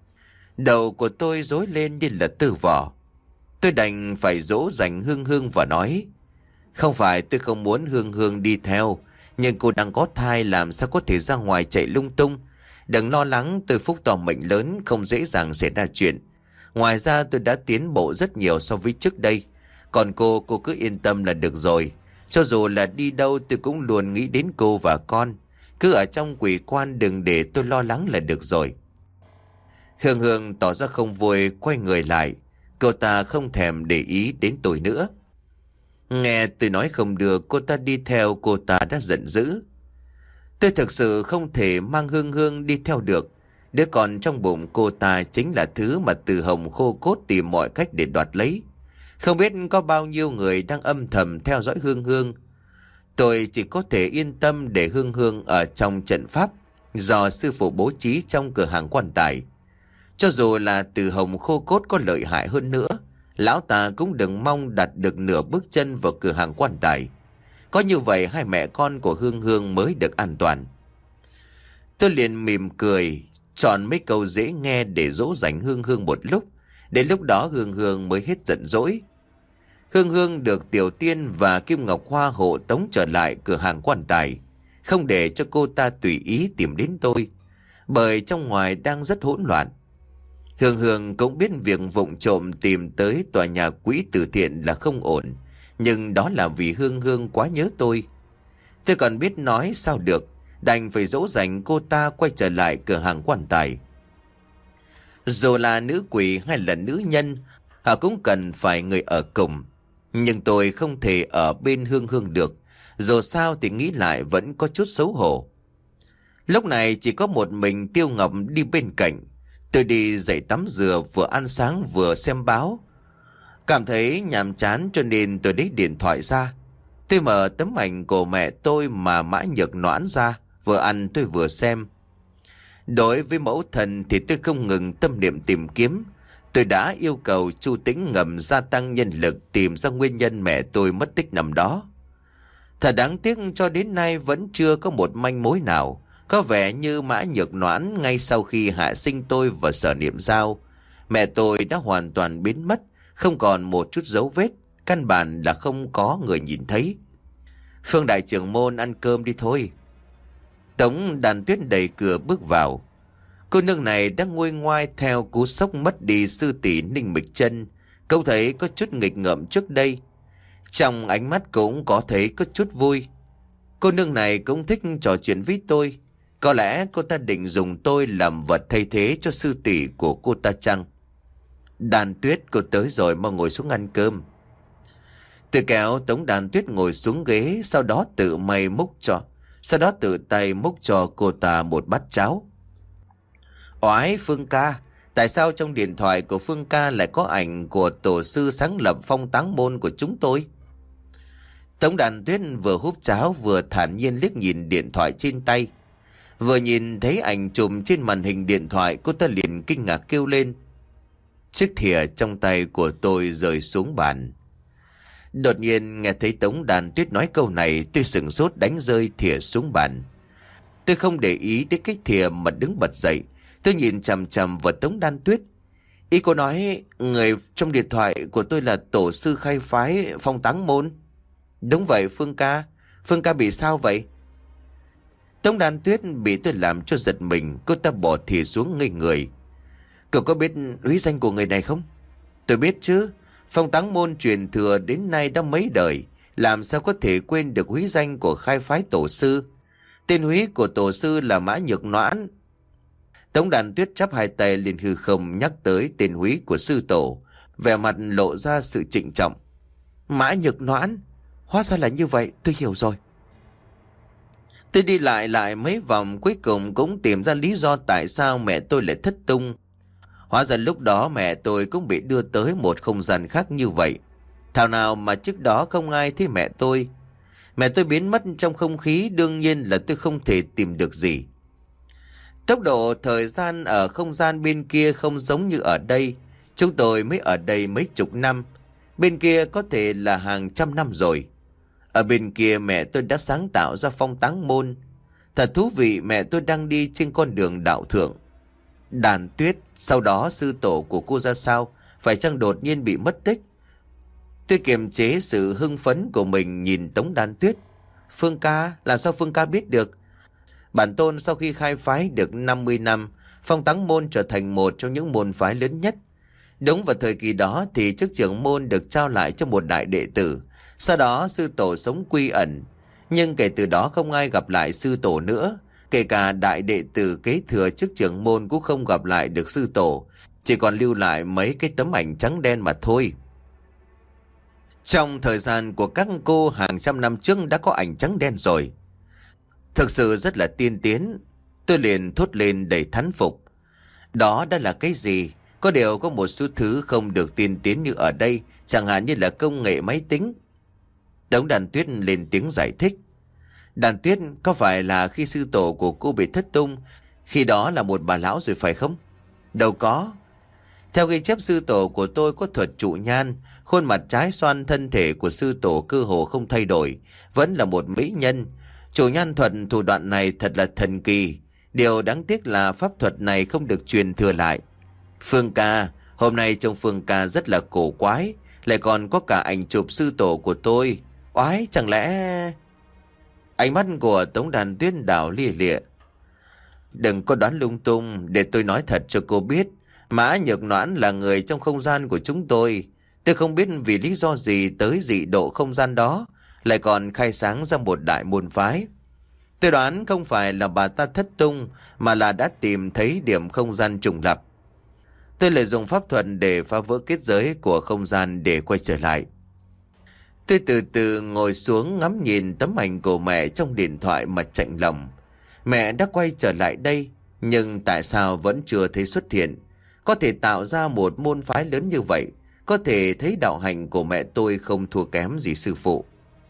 Đầu của tôi rối lên như là tơ vò. Tôi đành phải dỗ dành Hương Hương và nói, không phải tôi không muốn Hương Hương đi theo, nhưng cô đang có thai, làm sao có thể ra ngoài chạy lung tung. Đừng lo lắng, tôi phúc tỏ mệnh lớn, không dễ dàng xảy ra chuyện. Ngoài ra tôi đã tiến bộ rất nhiều so với trước đây. Còn cô, cô cứ yên tâm là được rồi. Cho dù là đi đâu tôi cũng luôn nghĩ đến cô và con. Cứ ở trong quỷ quan đừng để tôi lo lắng là được rồi. Hương Hương tỏ ra không vui, quay người lại. Cô ta không thèm để ý đến tôi nữa. Nghe tôi nói không được, cô ta đi theo, cô ta đã giận dữ. Tôi thực sự không thể mang Hương Hương đi theo được. Đứa con trong bụng cô ta chính là thứ mà Từ Hồng khô cốt tìm mọi cách để đoạt lấy. Không biết có bao nhiêu người đang âm thầm theo dõi Hương Hương. Tôi chỉ có thể yên tâm để Hương Hương ở trong trận pháp do sư phụ bố trí trong cửa hàng quan tài. Cho dù là Từ Hồng khô cốt có lợi hại hơn nữa, lão ta cũng đừng mong đặt được nửa bước chân vào cửa hàng quan tài. Có như vậy hai mẹ con của Hương Hương mới được an toàn. Tôi liền mỉm cười, chọn mấy câu dễ nghe để dỗ dành Hương Hương một lúc. Đến lúc đó Hương Hương mới hết giận dỗi. Hương Hương được Tiểu Tiên và Kim Ngọc Hoa hộ tống trở lại cửa hàng quan tài, không để cho cô ta tùy ý tìm đến tôi, bởi trong ngoài đang rất hỗn loạn. Hương Hương cũng biết việc vụng trộm tìm tới tòa nhà quỹ từ thiện là không ổn, nhưng đó là vì Hương Hương quá nhớ tôi. Tôi còn biết nói sao được, đành phải dỗ dành cô ta quay trở lại cửa hàng quan tài. Dù là nữ quỷ hay là nữ nhân, họ cũng cần phải người ở cùng. Nhưng tôi không thể ở bên Hương Hương được, dù sao thì nghĩ lại vẫn có chút xấu hổ. Lúc này chỉ có một mình Tiêu Ngọc đi bên cạnh. Tôi đi dậy tắm rửa, vừa ăn sáng vừa xem báo. Cảm thấy nhàm chán cho nên tôi lấy điện thoại ra. Tôi mở tấm ảnh của mẹ tôi mà Mã Nhược Noãn ra, vừa ăn tôi vừa xem. Đối với mẫu thần thì tôi không ngừng tâm niệm tìm kiếm. Tôi đã yêu cầu Chu Tĩnh ngầm gia tăng nhân lực tìm ra nguyên nhân mẹ tôi mất tích năm đó. Thật đáng tiếc cho đến nay vẫn chưa có một manh mối nào. Có vẻ như Mã Nhược Noãn ngay sau khi hạ sinh tôi và Sở Niệm Giao, mẹ tôi đã hoàn toàn biến mất, không còn một chút dấu vết, căn bản là không có người nhìn thấy. Phương đại trưởng môn ăn cơm đi thôi. Tống Đàn Tuyết đẩy cửa bước vào. Cô nương này đang nguôi ngoai theo cú sốc mất đi sư tỷ Ninh Mịch Chân. Cậu thấy có chút nghịch ngợm trước đây. Trong ánh mắt cũng có thấy có chút vui. Cô nương này cũng thích trò chuyện với tôi. Có lẽ cô ta định dùng tôi làm vật thay thế cho sư tỷ của cô ta chăng? Đàn Tuyết, cô tới rồi, mau ngồi xuống ăn cơm. Tôi kéo Tống Đàn Tuyết ngồi xuống ghế, sau đó tự may múc cho, sau đó tự tay múc cho cô ta một bát cháo. Oái Phương ca, tại sao trong điện thoại của Phương ca lại có ảnh của tổ sư sáng lập Phong Táng Môn của chúng tôi? Tống Đàn Tuyết vừa húp cháo vừa thản nhiên liếc nhìn điện thoại trên tay. Vừa nhìn thấy ảnh chụp trên màn hình điện thoại, cô ta liền kinh ngạc kêu lên. Chiếc thìa trong tay của tôi rơi xuống bàn. Đột nhiên nghe thấy Tống Đàn Tuyết nói câu này, tôi sửng sốt đánh rơi thìa xuống bàn. Tôi không để ý đến cái thìa mà đứng bật dậy. Tôi nhìn chằm chằm vào Tống Đan Tuyết. Ý cô nói người trong điện thoại của tôi là tổ sư khai phái Phong Táng Môn. Đúng vậy Phương ca. Phương ca bị sao vậy? Tống Đan Tuyết bị tôi làm cho giật mình, cô ta bỏ thìa xuống ngây người. Cậu có biết úy danh của người này không? Tôi biết chứ, Phong Táng Môn truyền thừa đến nay đã mấy đời, làm sao có thể quên được úy danh của khai phái tổ sư. Tên úy của tổ sư là Mã Nhược Noãn. Tống Đan Tuyết chắp hai tay lên hư không nhắc tới tên úy của sư tổ, vẻ mặt lộ ra sự trịnh trọng. Mã Nhược Noãn, hóa ra là như vậy, tôi hiểu rồi. Tôi đi lại lại mấy vòng, cuối cùng cũng tìm ra lý do tại sao mẹ tôi lại thất tung. Hóa ra lúc đó mẹ tôi cũng bị đưa tới một không gian khác như vậy. Thảo nào mà trước đó không ai thấy mẹ tôi. Mẹ tôi biến mất trong không khí, đương nhiên là tôi không thể tìm được gì. Tốc độ thời gian ở không gian bên kia không giống như ở đây. Chúng tôi mới ở đây mấy chục năm, bên kia có thể là hàng trăm năm rồi. Ở bên kia mẹ tôi đã sáng tạo ra Phong Táng Môn. Thật thú vị, mẹ tôi đang đi trên con đường đạo thượng. Đàn Tuyết, sau đó sư tổ của cô ra sao? Phải chăng đột nhiên bị mất tích? Tôi kiềm chế sự hưng phấn của mình nhìn Tống Đan Tuyết. Phương ca, làm sao Phương ca biết được? Bản tôn sau khi khai phái được năm mươi năm, Phong Táng Môn trở thành một trong những môn phái lớn nhất. Đúng vào thời kỳ đó thì chức trưởng môn được trao lại cho một đại đệ tử. Sau đó sư tổ sống quy ẩn. Nhưng kể từ đó không ai gặp lại sư tổ nữa. Kể cả đại đệ tử kế thừa chức trưởng môn cũng không gặp lại được sư tổ. Chỉ còn lưu lại mấy cái tấm ảnh trắng đen mà thôi. Trong thời gian của các cô hàng trăm năm trước đã có ảnh trắng đen rồi. Thực sự rất là tiên tiến. Tôi liền thốt lên đầy thán phục. Đó đã là cái gì? Có điều có một số thứ không được tiên tiến như ở đây, chẳng hạn như là công nghệ máy tính. Tống Đan Tuyết lên tiếng giải thích. Đan Tuyết, có phải là khi sư tổ của cô bị thất tung, khi đó là một bà lão rồi phải không? Đâu có. Theo ghi chép sư tổ của tôi có thuật trụ nhan, khuôn mặt trái xoan, thân thể của sư tổ cơ hồ không thay đổi, vẫn là một mỹ nhân. Trụ nhan thuật thủ đoạn này thật là thần kỳ. Điều đáng tiếc là pháp thuật này không được truyền thừa lại. Phương ca, hôm nay trông Phương ca rất là cổ quái, lại còn có cả ảnh chụp sư tổ của tôi. Oái, chẳng lẽ... Ánh mắt của Tống Đan Tuyết đảo lia lịa. Đừng có đoán lung tung, để tôi nói thật cho cô biết. Mã Nhược Noãn là người trong không gian của chúng tôi. Tôi không biết vì lý do gì tới dị độ không gian đó, lại còn khai sáng ra một đại môn phái. Tôi đoán không phải là bà ta thất tung, mà là đã tìm thấy điểm không gian trùng lập. Tôi lợi dụng pháp thuật để phá vỡ kết giới của không gian để quay trở lại. Tôi từ từ ngồi xuống ngắm nhìn tấm ảnh của mẹ trong điện thoại mà chạnh lòng. Mẹ đã quay trở lại đây, nhưng tại sao vẫn chưa thấy xuất hiện? Có thể tạo ra một môn phái lớn như vậy, có thể thấy đạo hành của mẹ tôi không thua kém gì sư phụ.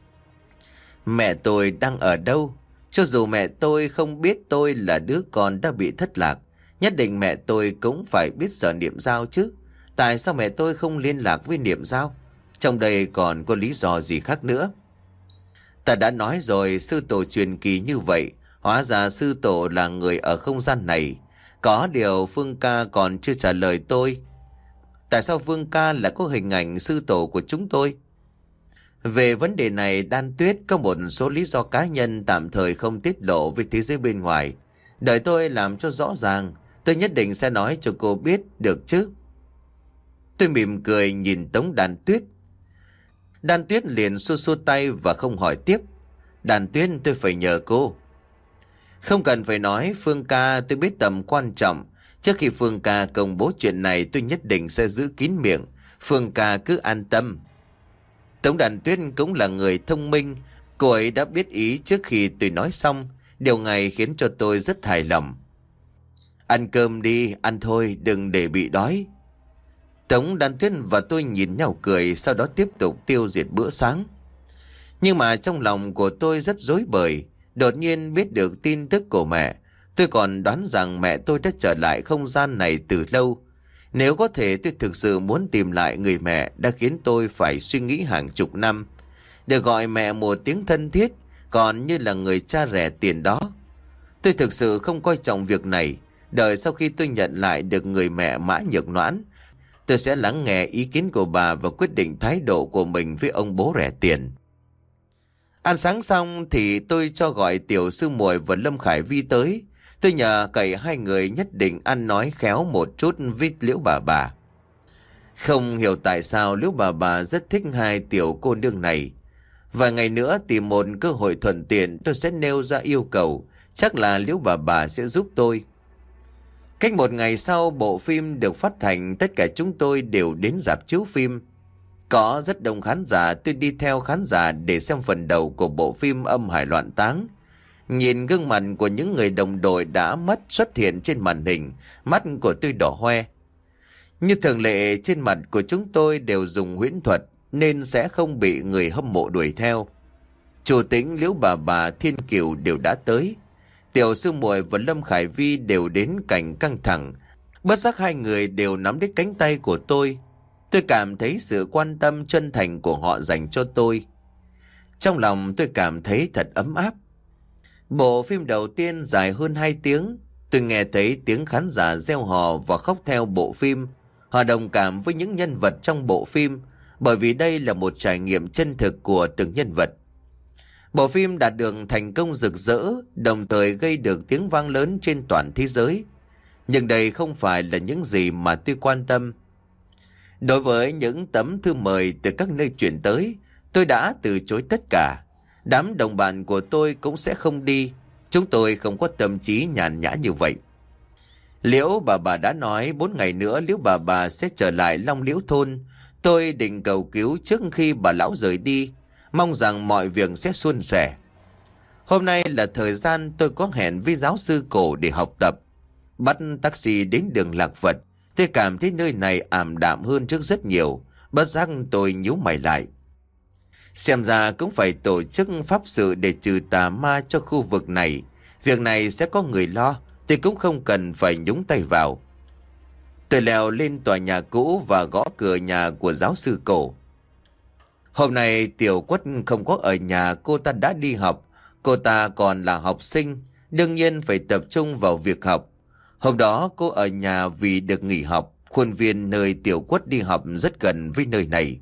Mẹ tôi đang ở đâu? Cho dù mẹ tôi không biết tôi là đứa con đã bị thất lạc, nhất định mẹ tôi cũng phải biết giờ Niệm Giao chứ. Tại sao mẹ tôi không liên lạc với Niệm Giao? Trong đây còn có lý do gì khác nữa? Ta đã nói rồi, sư tổ truyền kỳ như vậy, hóa ra sư tổ là người ở không gian này. Có điều Phương ca còn chưa trả lời tôi. Tại sao Phương ca lại có hình ảnh sư tổ của chúng tôi? Về vấn đề này, Đan Tuyết có một số lý do cá nhân tạm thời không tiết lộ với thế giới bên ngoài. Đợi tôi làm cho rõ ràng, tôi nhất định sẽ nói cho cô biết được chứ. Tôi mỉm cười nhìn Tống Đan Tuyết. Đan Tuyết liền xua xua tay và không hỏi tiếp. Đan Tuyết, tôi phải nhờ cô. Không cần phải nói, Phương ca, tôi biết tầm quan trọng. Trước khi Phương ca công bố chuyện này, tôi nhất định sẽ giữ kín miệng. Phương ca cứ an tâm. Tống Đan Tuyết cũng là người thông minh. Cô ấy đã biết ý trước khi tôi nói xong. Điều này khiến cho tôi rất hài lòng. Ăn cơm đi, ăn thôi, đừng để bị đói. Tống Đan Tuyết và tôi nhìn nhau cười, sau đó tiếp tục tiêu diệt bữa sáng. Nhưng mà trong lòng của tôi rất rối bời. Đột nhiên biết được tin tức của mẹ. Tôi còn đoán rằng mẹ tôi đã trở lại không gian này từ lâu. Nếu có thể, tôi thực sự muốn tìm lại người mẹ đã khiến tôi phải suy nghĩ hàng chục năm. Được gọi mẹ một tiếng thân thiết, còn như là người cha rẻ tiền đó. Tôi thực sự không coi trọng việc này. Đợi sau khi tôi nhận lại được người mẹ Mã Nhược Noãn, tôi sẽ lắng nghe ý kiến của bà và quyết định thái độ của mình với ông bố rẻ tiền. Ăn sáng xong thì tôi cho gọi Tiểu Sư Muội và Lâm Khải Vi tới. Tôi nhờ cậy hai người nhất định ăn nói khéo một chút với Liễu bà bà. Không hiểu tại sao Liễu bà bà rất thích hai tiểu cô nương này. Vài ngày nữa tìm một cơ hội thuận tiện tôi sẽ nêu ra yêu cầu. Chắc là Liễu bà bà sẽ giúp tôi. Cách một ngày sau bộ phim được phát hành, tất cả chúng tôi đều đến rạp chiếu phim. Có rất đông khán giả, tôi đi theo khán giả để xem phần đầu của bộ phim Âm Hải Loạn Táng. Nhìn gương mặt của những người đồng đội đã mất xuất hiện trên màn hình, mắt của tôi đỏ hoe. Như thường lệ, trên mặt của chúng tôi đều dùng huyễn thuật nên sẽ không bị người hâm mộ đuổi theo. Chủ tĩnh, Liễu bà bà, Thiên Kiều đều đã tới. Tiểu Sư Muội và Lâm Khải Vi đều đến cảnh căng thẳng. Bất giác hai người đều nắm lấy cánh tay của tôi. Tôi cảm thấy sự quan tâm chân thành của họ dành cho tôi. Trong lòng tôi cảm thấy thật ấm áp. Bộ phim đầu tiên dài hơn hai tiếng. Tôi nghe thấy tiếng khán giả reo hò và khóc theo bộ phim. Họ đồng cảm với những nhân vật trong bộ phim, bởi vì đây là một trải nghiệm chân thực của từng nhân vật. Bộ phim đạt được thành công rực rỡ, đồng thời gây được tiếng vang lớn trên toàn thế giới. Nhưng đây không phải là những gì mà tôi quan tâm. Đối với những tấm thư mời từ các nơi chuyển tới, tôi đã từ chối tất cả. Đám đồng bạn của tôi cũng sẽ không đi. Chúng tôi không có tâm trí nhàn nhã như vậy. Liễu bà bà đã nói bốn ngày nữa Liễu bà bà sẽ trở lại Long Liễu thôn. Tôi định cầu cứu trước khi bà lão rời đi, mong rằng mọi việc sẽ suôn sẻ. Hôm nay là thời gian tôi có hẹn với giáo sư Cổ để học tập. Bắt taxi đến đường Lạc Phật, tôi cảm thấy nơi này ảm đạm hơn trước rất nhiều. Bất giác tôi nhíu mày lại. Xem ra cũng phải tổ chức pháp sự để trừ tà ma cho khu vực này. Việc này sẽ có người lo, tôi cũng không cần phải nhúng tay vào. Tôi leo lên tòa nhà cũ và gõ cửa nhà của giáo sư Cổ. Hôm nay Tiểu Quất không có ở nhà, cô ta đã đi học. Cô ta còn là học sinh, đương nhiên phải tập trung vào việc học. Hôm đó cô ở nhà vì được nghỉ học. Khuôn viên nơi Tiểu Quất đi học rất gần với nơi này.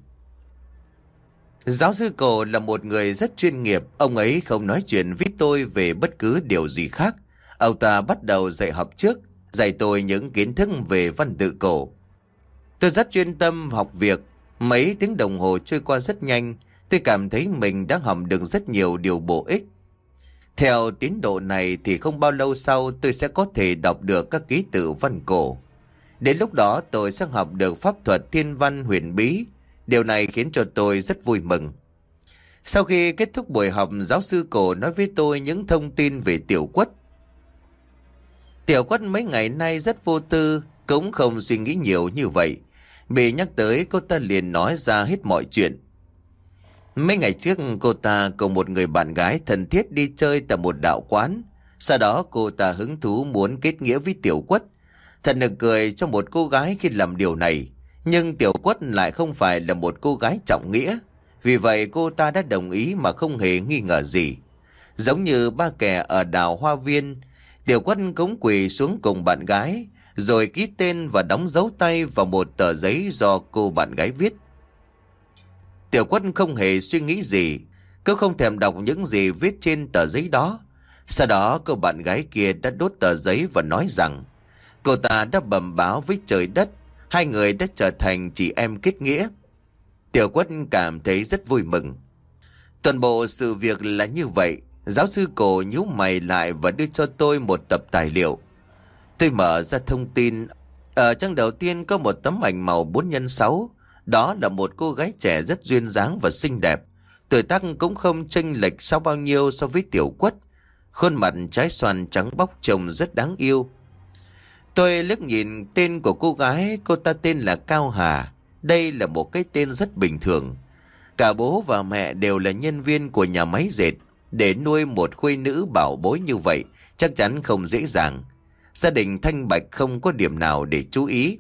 Giáo sư Cổ là một người rất chuyên nghiệp. Ông ấy không nói chuyện với tôi về bất cứ điều gì khác. Ông ta bắt đầu dạy học trước, dạy tôi những kiến thức về văn tự cổ. Tôi rất chuyên tâm học việc. Mấy tiếng đồng hồ trôi qua rất nhanh. Tôi cảm thấy mình đã học được rất nhiều điều bổ ích. Theo tiến độ này thì không bao lâu sau tôi sẽ có thể đọc được các ký tự văn cổ. Đến lúc đó tôi sẽ học được pháp thuật thiên văn huyền bí. Điều này khiến cho tôi rất vui mừng. Sau khi kết thúc buổi học, giáo sư Cổ nói với tôi những thông tin về Tiểu Quất. Tiểu Quất mấy ngày nay rất vô tư, cũng không suy nghĩ nhiều như vậy. Bị nhắc tới cô ta liền nói ra hết mọi chuyện. Mấy ngày trước cô ta cùng một người bạn gái thân thiết đi chơi tại một đạo quán. Sau đó cô ta hứng thú muốn kết nghĩa với Tiểu Quất. Thật nực cười cho một cô gái khi làm điều này. Nhưng Tiểu Quất lại không phải là một cô gái trọng nghĩa. Vì vậy cô ta đã đồng ý mà không hề nghi ngờ gì. Giống như ba kẻ ở đào Hoa Viên, Tiểu Quất cũng quỳ xuống cùng bạn gái, rồi ký tên và đóng dấu tay vào một tờ giấy do cô bạn gái viết. Tiểu Quất không hề suy nghĩ gì, cô không thèm đọc những gì viết trên tờ giấy đó. Sau đó cô bạn gái kia đã đốt tờ giấy và nói rằng cô ta đã bẩm báo với trời đất, hai người đã trở thành chị em kết nghĩa. Tiểu Quất cảm thấy rất vui mừng. Toàn bộ sự việc là như vậy. Giáo sư Cổ nhíu mày lại và đưa cho tôi một tập tài liệu. Tôi mở ra thông tin. Ở trang đầu tiên có một tấm ảnh màu bốn nhân sáu. Đó là một cô gái trẻ rất duyên dáng và xinh đẹp. Tuổi tác cũng không chênh lệch sao bao nhiêu so với Tiểu Quất. Khuôn mặt trái xoan trắng bóc trông rất đáng yêu. Tôi liếc nhìn tên của cô gái, cô ta tên là Cao Hà. Đây là một cái tên rất bình thường. Cả bố và mẹ đều là nhân viên của nhà máy dệt. Để nuôi một khuê nữ bảo bối như vậy chắc chắn không dễ dàng. Gia đình Thanh Bạch không có điểm nào để chú ý.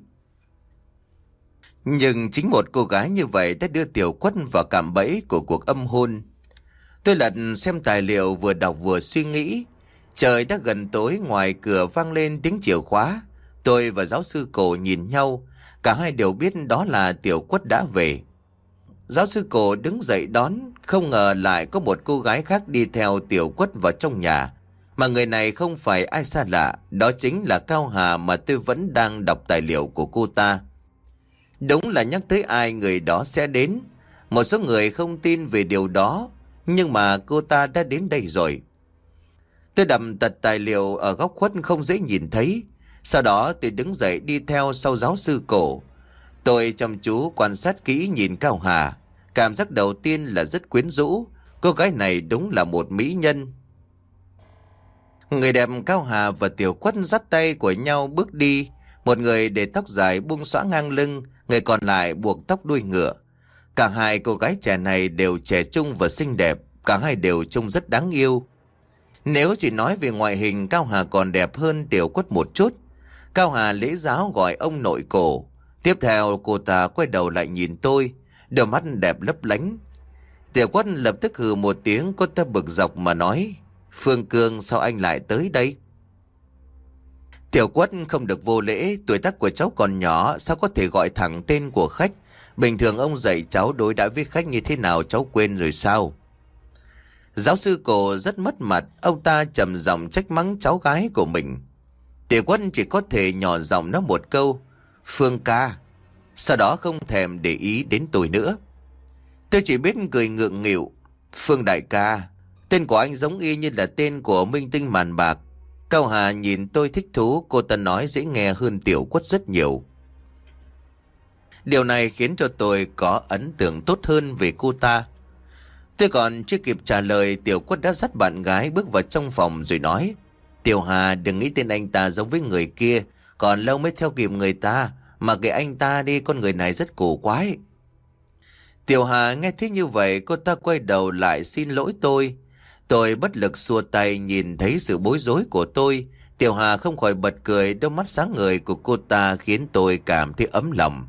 Nhưng chính một cô gái như vậy đã đưa Tiểu Quất vào cạm bẫy của cuộc âm hôn. Tôi lật xem tài liệu vừa đọc vừa suy nghĩ. Trời đã gần tối, ngoài cửa vang lên tiếng chìa khóa. Tôi và giáo sư Cổ nhìn nhau. Cả hai đều biết đó là Tiểu Quất đã về. Giáo sư Cổ đứng dậy đón. Không ngờ lại có một cô gái khác đi theo Tiểu Quất vào trong nhà. Mà người này không phải ai xa lạ, đó chính là Cao Hà mà tôi vẫn đang đọc tài liệu của cô ta. Đúng là nhắc tới ai người đó sẽ đến. Một số người không tin về điều đó, nhưng mà cô ta đã đến đây rồi. Tôi đầm tật tài liệu ở góc khuất không dễ nhìn thấy. Sau đó tôi đứng dậy đi theo sau giáo sư Cổ. Tôi chăm chú quan sát kỹ nhìn Cao Hà. Cảm giác đầu tiên là rất quyến rũ. Cô gái này đúng là một mỹ nhân. Người đẹp Cao Hà và Tiểu Quất dắt tay của nhau bước đi. Một người để tóc dài buông xõa ngang lưng, người còn lại buộc tóc đuôi ngựa. Cả hai cô gái trẻ này đều trẻ trung và xinh đẹp. Cả hai đều trông rất đáng yêu. Nếu chỉ nói về ngoại hình, Cao Hà còn đẹp hơn Tiểu Quất một chút. Cao Hà lễ giáo gọi ông nội Cổ. Tiếp theo cô ta quay đầu lại nhìn tôi, đôi mắt đẹp lấp lánh. Tiểu Quất lập tức hừ một tiếng, cô ta bực dọc mà nói: Phương Cương, sao anh lại tới đây? Tiểu Quất không được vô lễ, tuổi tác của cháu còn nhỏ, sao có thể gọi thẳng tên của khách? Bình thường ông dạy cháu đối đãi với khách như thế nào cháu quên rồi sao? Giáo sư Cổ rất mất mặt, ông ta trầm giọng trách mắng cháu gái của mình. Tiểu Quất chỉ có thể nhỏ giọng nói một câu: Phương ca. Sau đó không thèm để ý đến tôi nữa. Tôi chỉ biết cười ngượng nghịu. Phương đại ca, tên của anh giống y như là tên của minh tinh màn bạc. Cao Hà nhìn tôi thích thú, cô ta nói dễ nghe hơn Tiểu Quất rất nhiều. Điều này khiến cho tôi có ấn tượng tốt hơn về cô ta. Tôi còn chưa kịp trả lời, Tiểu Quất đã dắt bạn gái bước vào trong phòng rồi nói: Tiểu Hà, đừng nghĩ tên anh ta giống với người kia, còn lâu mới theo kịp người ta, mà kệ anh ta đi, con người này rất cổ quái. Tiểu Hà nghe thấy như vậy, cô ta quay đầu lại xin lỗi tôi. Tôi bất lực xua tay, nhìn thấy sự bối rối của tôi. Tiểu Hà không khỏi bật cười, đôi mắt sáng ngời của cô ta khiến tôi cảm thấy ấm lòng.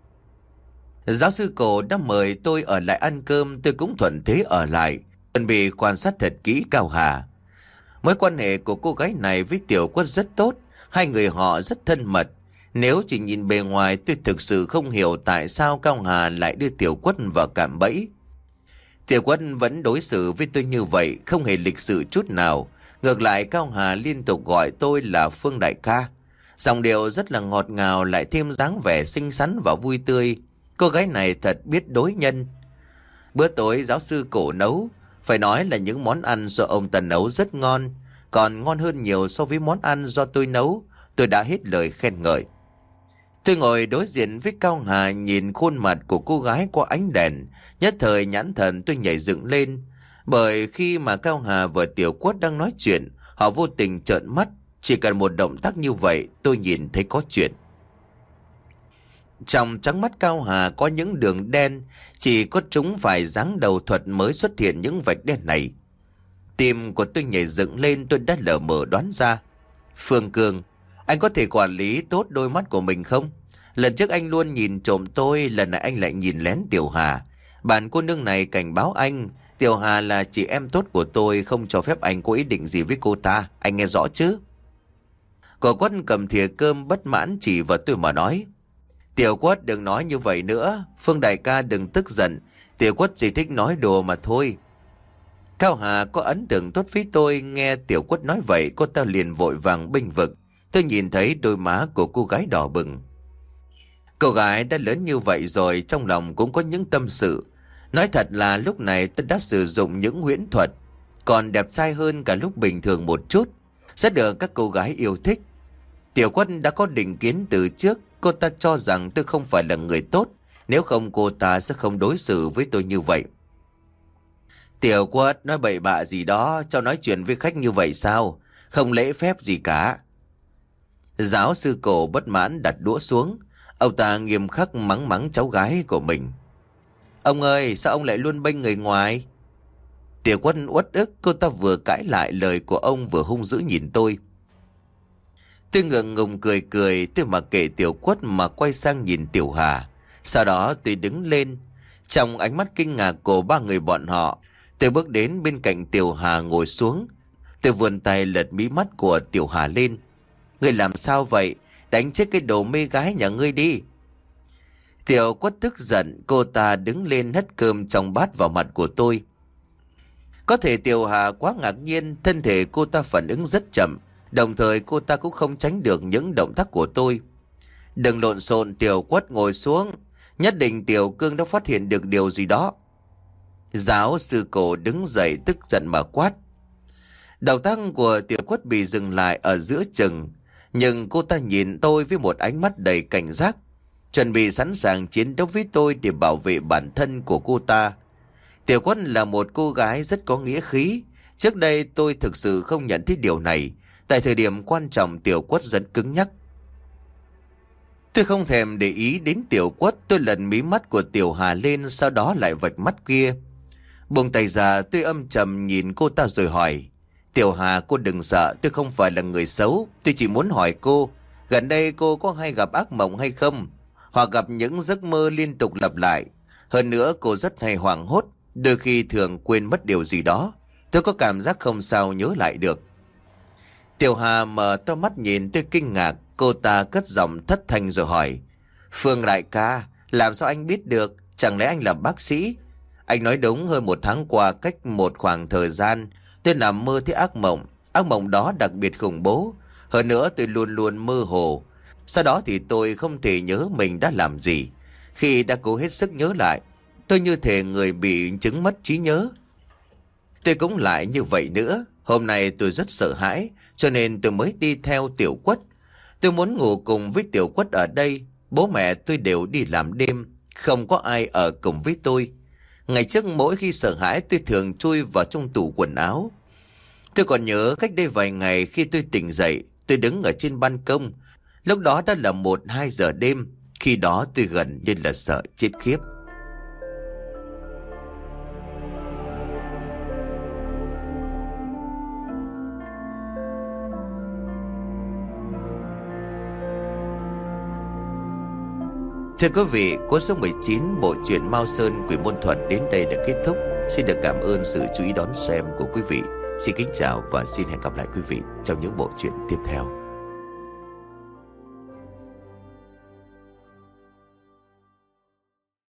Giáo sư Cổ đã mời tôi ở lại ăn cơm, tôi cũng thuận thế ở lại, chuẩn bị quan sát thật kỹ Cao Hà. Mối quan hệ của cô gái này với Tiểu Quất rất tốt, hai người họ rất thân mật. Nếu chỉ nhìn bề ngoài, tôi thực sự không hiểu tại sao Cao Hà lại đưa Tiểu Quất vào cạm bẫy. Tiểu Quất vẫn đối xử với tôi như vậy, không hề lịch sự chút nào. Ngược lại, Cao Hà liên tục gọi tôi là Phương đại ca. Giọng điệu rất là ngọt ngào, lại thêm dáng vẻ xinh xắn và vui tươi. Cô gái này thật biết đối nhân. Bữa tối giáo sư Cổ nấu, phải nói là những món ăn do ông ta nấu rất ngon, còn ngon hơn nhiều so với món ăn do tôi nấu. Tôi đã hết lời khen ngợi. Tôi ngồi đối diện với Cao Hà, nhìn khuôn mặt của cô gái qua ánh đèn, nhất thời nhãn thần tôi nhảy dựng lên. Bởi khi mà Cao Hà và Tiểu Quất đang nói chuyện, họ vô tình trợn mắt. Chỉ cần một động tác như vậy, tôi nhìn thấy có chuyện. Trong trắng mắt Cao Hà có những đường đen, chỉ có chúng phải giáng đầu thuật mới xuất hiện những vạch đen này. Tim của tôi nhảy dựng lên, tôi đã lờ mờ đoán ra. Phương Cương, anh có thể quản lý tốt đôi mắt của mình không? Lần trước anh luôn nhìn trộm tôi, lần này anh lại nhìn lén Tiểu Hà. Bạn cô nương này cảnh báo anh, Tiểu Hà là chị em tốt của tôi, không cho phép anh có ý định gì với cô ta, anh nghe rõ chứ? Cổ Quất cầm thìa cơm bất mãn chỉ vào tôi mà nói: Tiểu Quất đừng nói như vậy nữa, Phương đại ca đừng tức giận, Tiểu Quất chỉ thích nói đùa mà thôi. Cao Hà có ấn tượng tốt với tôi, nghe Tiểu Quất nói vậy, cô ta liền vội vàng bênh vực. Tôi nhìn thấy đôi má của cô gái đỏ bừng. Cô gái đã lớn như vậy rồi, trong lòng cũng có những tâm sự. Nói thật là lúc này tôi đã sử dụng những huyễn thuật, còn đẹp trai hơn cả lúc bình thường một chút, rất được các cô gái yêu thích. Tiểu Quất đã có định kiến từ trước, cô ta cho rằng tôi không phải là người tốt, nếu không cô ta sẽ không đối xử với tôi như vậy. Tiểu Quất nói bậy bạ gì đó, cháu nói chuyện với khách như vậy sao? Không lễ phép gì cả. Giáo sư Cổ bất mãn đặt đũa xuống. Ông ta nghiêm khắc mắng mắng cháu gái của mình. Ông ơi, sao ông lại luôn bênh người ngoài? Tiểu Quất uất ức, cô ta vừa cãi lại lời của ông vừa hung dữ nhìn tôi. Tôi ngượng ngùng cười cười, tôi mặc kệ Tiểu Quất mà quay sang nhìn Tiểu Hà. Sau đó tôi đứng lên. Trong ánh mắt kinh ngạc của ba người bọn họ, tôi bước đến bên cạnh Tiểu Hà ngồi xuống. Tôi vươn tay lật mí mắt của Tiểu Hà lên. Ngươi làm sao vậy? Đánh chết cái đồ mê gái nhà ngươi đi. Tiểu Quất tức giận, cô ta đứng lên hất cơm trong bát vào mặt của tôi. Có thể Tiểu Hà quá ngạc nhiên, thân thể cô ta phản ứng rất chậm, đồng thời cô ta cũng không tránh được những động tác của tôi. Đừng lộn xộn, Tiểu Quất ngồi xuống, nhất định Tiểu Cương đã phát hiện được điều gì đó. Giáo sư Cổ đứng dậy tức giận mà quát. Đầu tác của Tiểu Quất bị dừng lại ở giữa chừng, nhưng cô ta nhìn tôi với một ánh mắt đầy cảnh giác, chuẩn bị sẵn sàng chiến đấu với tôi để bảo vệ bản thân của cô ta. Tiểu Quất là một cô gái rất có nghĩa khí. Trước đây tôi thực sự không nhận thấy điều này. Tại thời điểm quan trọng Tiểu Quất rất cứng nhắc. Tôi không thèm để ý đến Tiểu Quất. Tôi lần mí mắt của Tiểu Hà lên, sau đó lại vạch mắt kia. Buông tay ra, tôi âm trầm nhìn cô ta rồi hỏi. Tiểu Hà, cô đừng sợ, tôi không phải là người xấu. Tôi chỉ muốn hỏi cô, gần đây cô có hay gặp ác mộng hay không? Hoặc gặp những giấc mơ liên tục lặp lại. Hơn nữa cô rất hay hoảng hốt, đôi khi thường quên mất điều gì đó. Tôi có cảm giác không sao nhớ lại được. Tiểu Hà mở to mắt nhìn tôi kinh ngạc. Cô ta cất giọng thất thanh rồi hỏi. Phương đại ca, làm sao anh biết được? Chẳng lẽ anh là bác sĩ? Anh nói đúng, hơn một tháng qua, cách một khoảng thời gian, tôi nằm mơ thấy ác mộng. Ác mộng đó đặc biệt khủng bố. Hơn nữa tôi luôn luôn mơ hồ. Sau đó thì tôi không thể nhớ mình đã làm gì. Khi đã cố hết sức nhớ lại, tôi như thể người bị chứng mất trí nhớ. Tôi cũng lại như vậy nữa. Hôm nay tôi rất sợ hãi, cho nên tôi mới đi theo Tiểu Quất. Tôi muốn ngủ cùng với Tiểu Quất ở đây. Bố mẹ tôi đều đi làm đêm, không có ai ở cùng với tôi. Ngày trước mỗi khi sợ hãi tôi thường chui vào trong tủ quần áo. Tôi còn nhớ cách đây vài ngày khi tôi tỉnh dậy, tôi đứng ở trên ban công. Lúc đó đã là một hai giờ đêm. Khi đó tôi gần như là sợ chết khiếp. Thưa quý vị, cuốn số mười chín bộ truyện Mao Sơn Quỷ Môn Thuật đến đây là kết thúc. Xin được cảm ơn sự chú ý đón xem của quý vị. Xin kính chào và xin hẹn gặp lại quý vị trong những bộ truyện tiếp theo.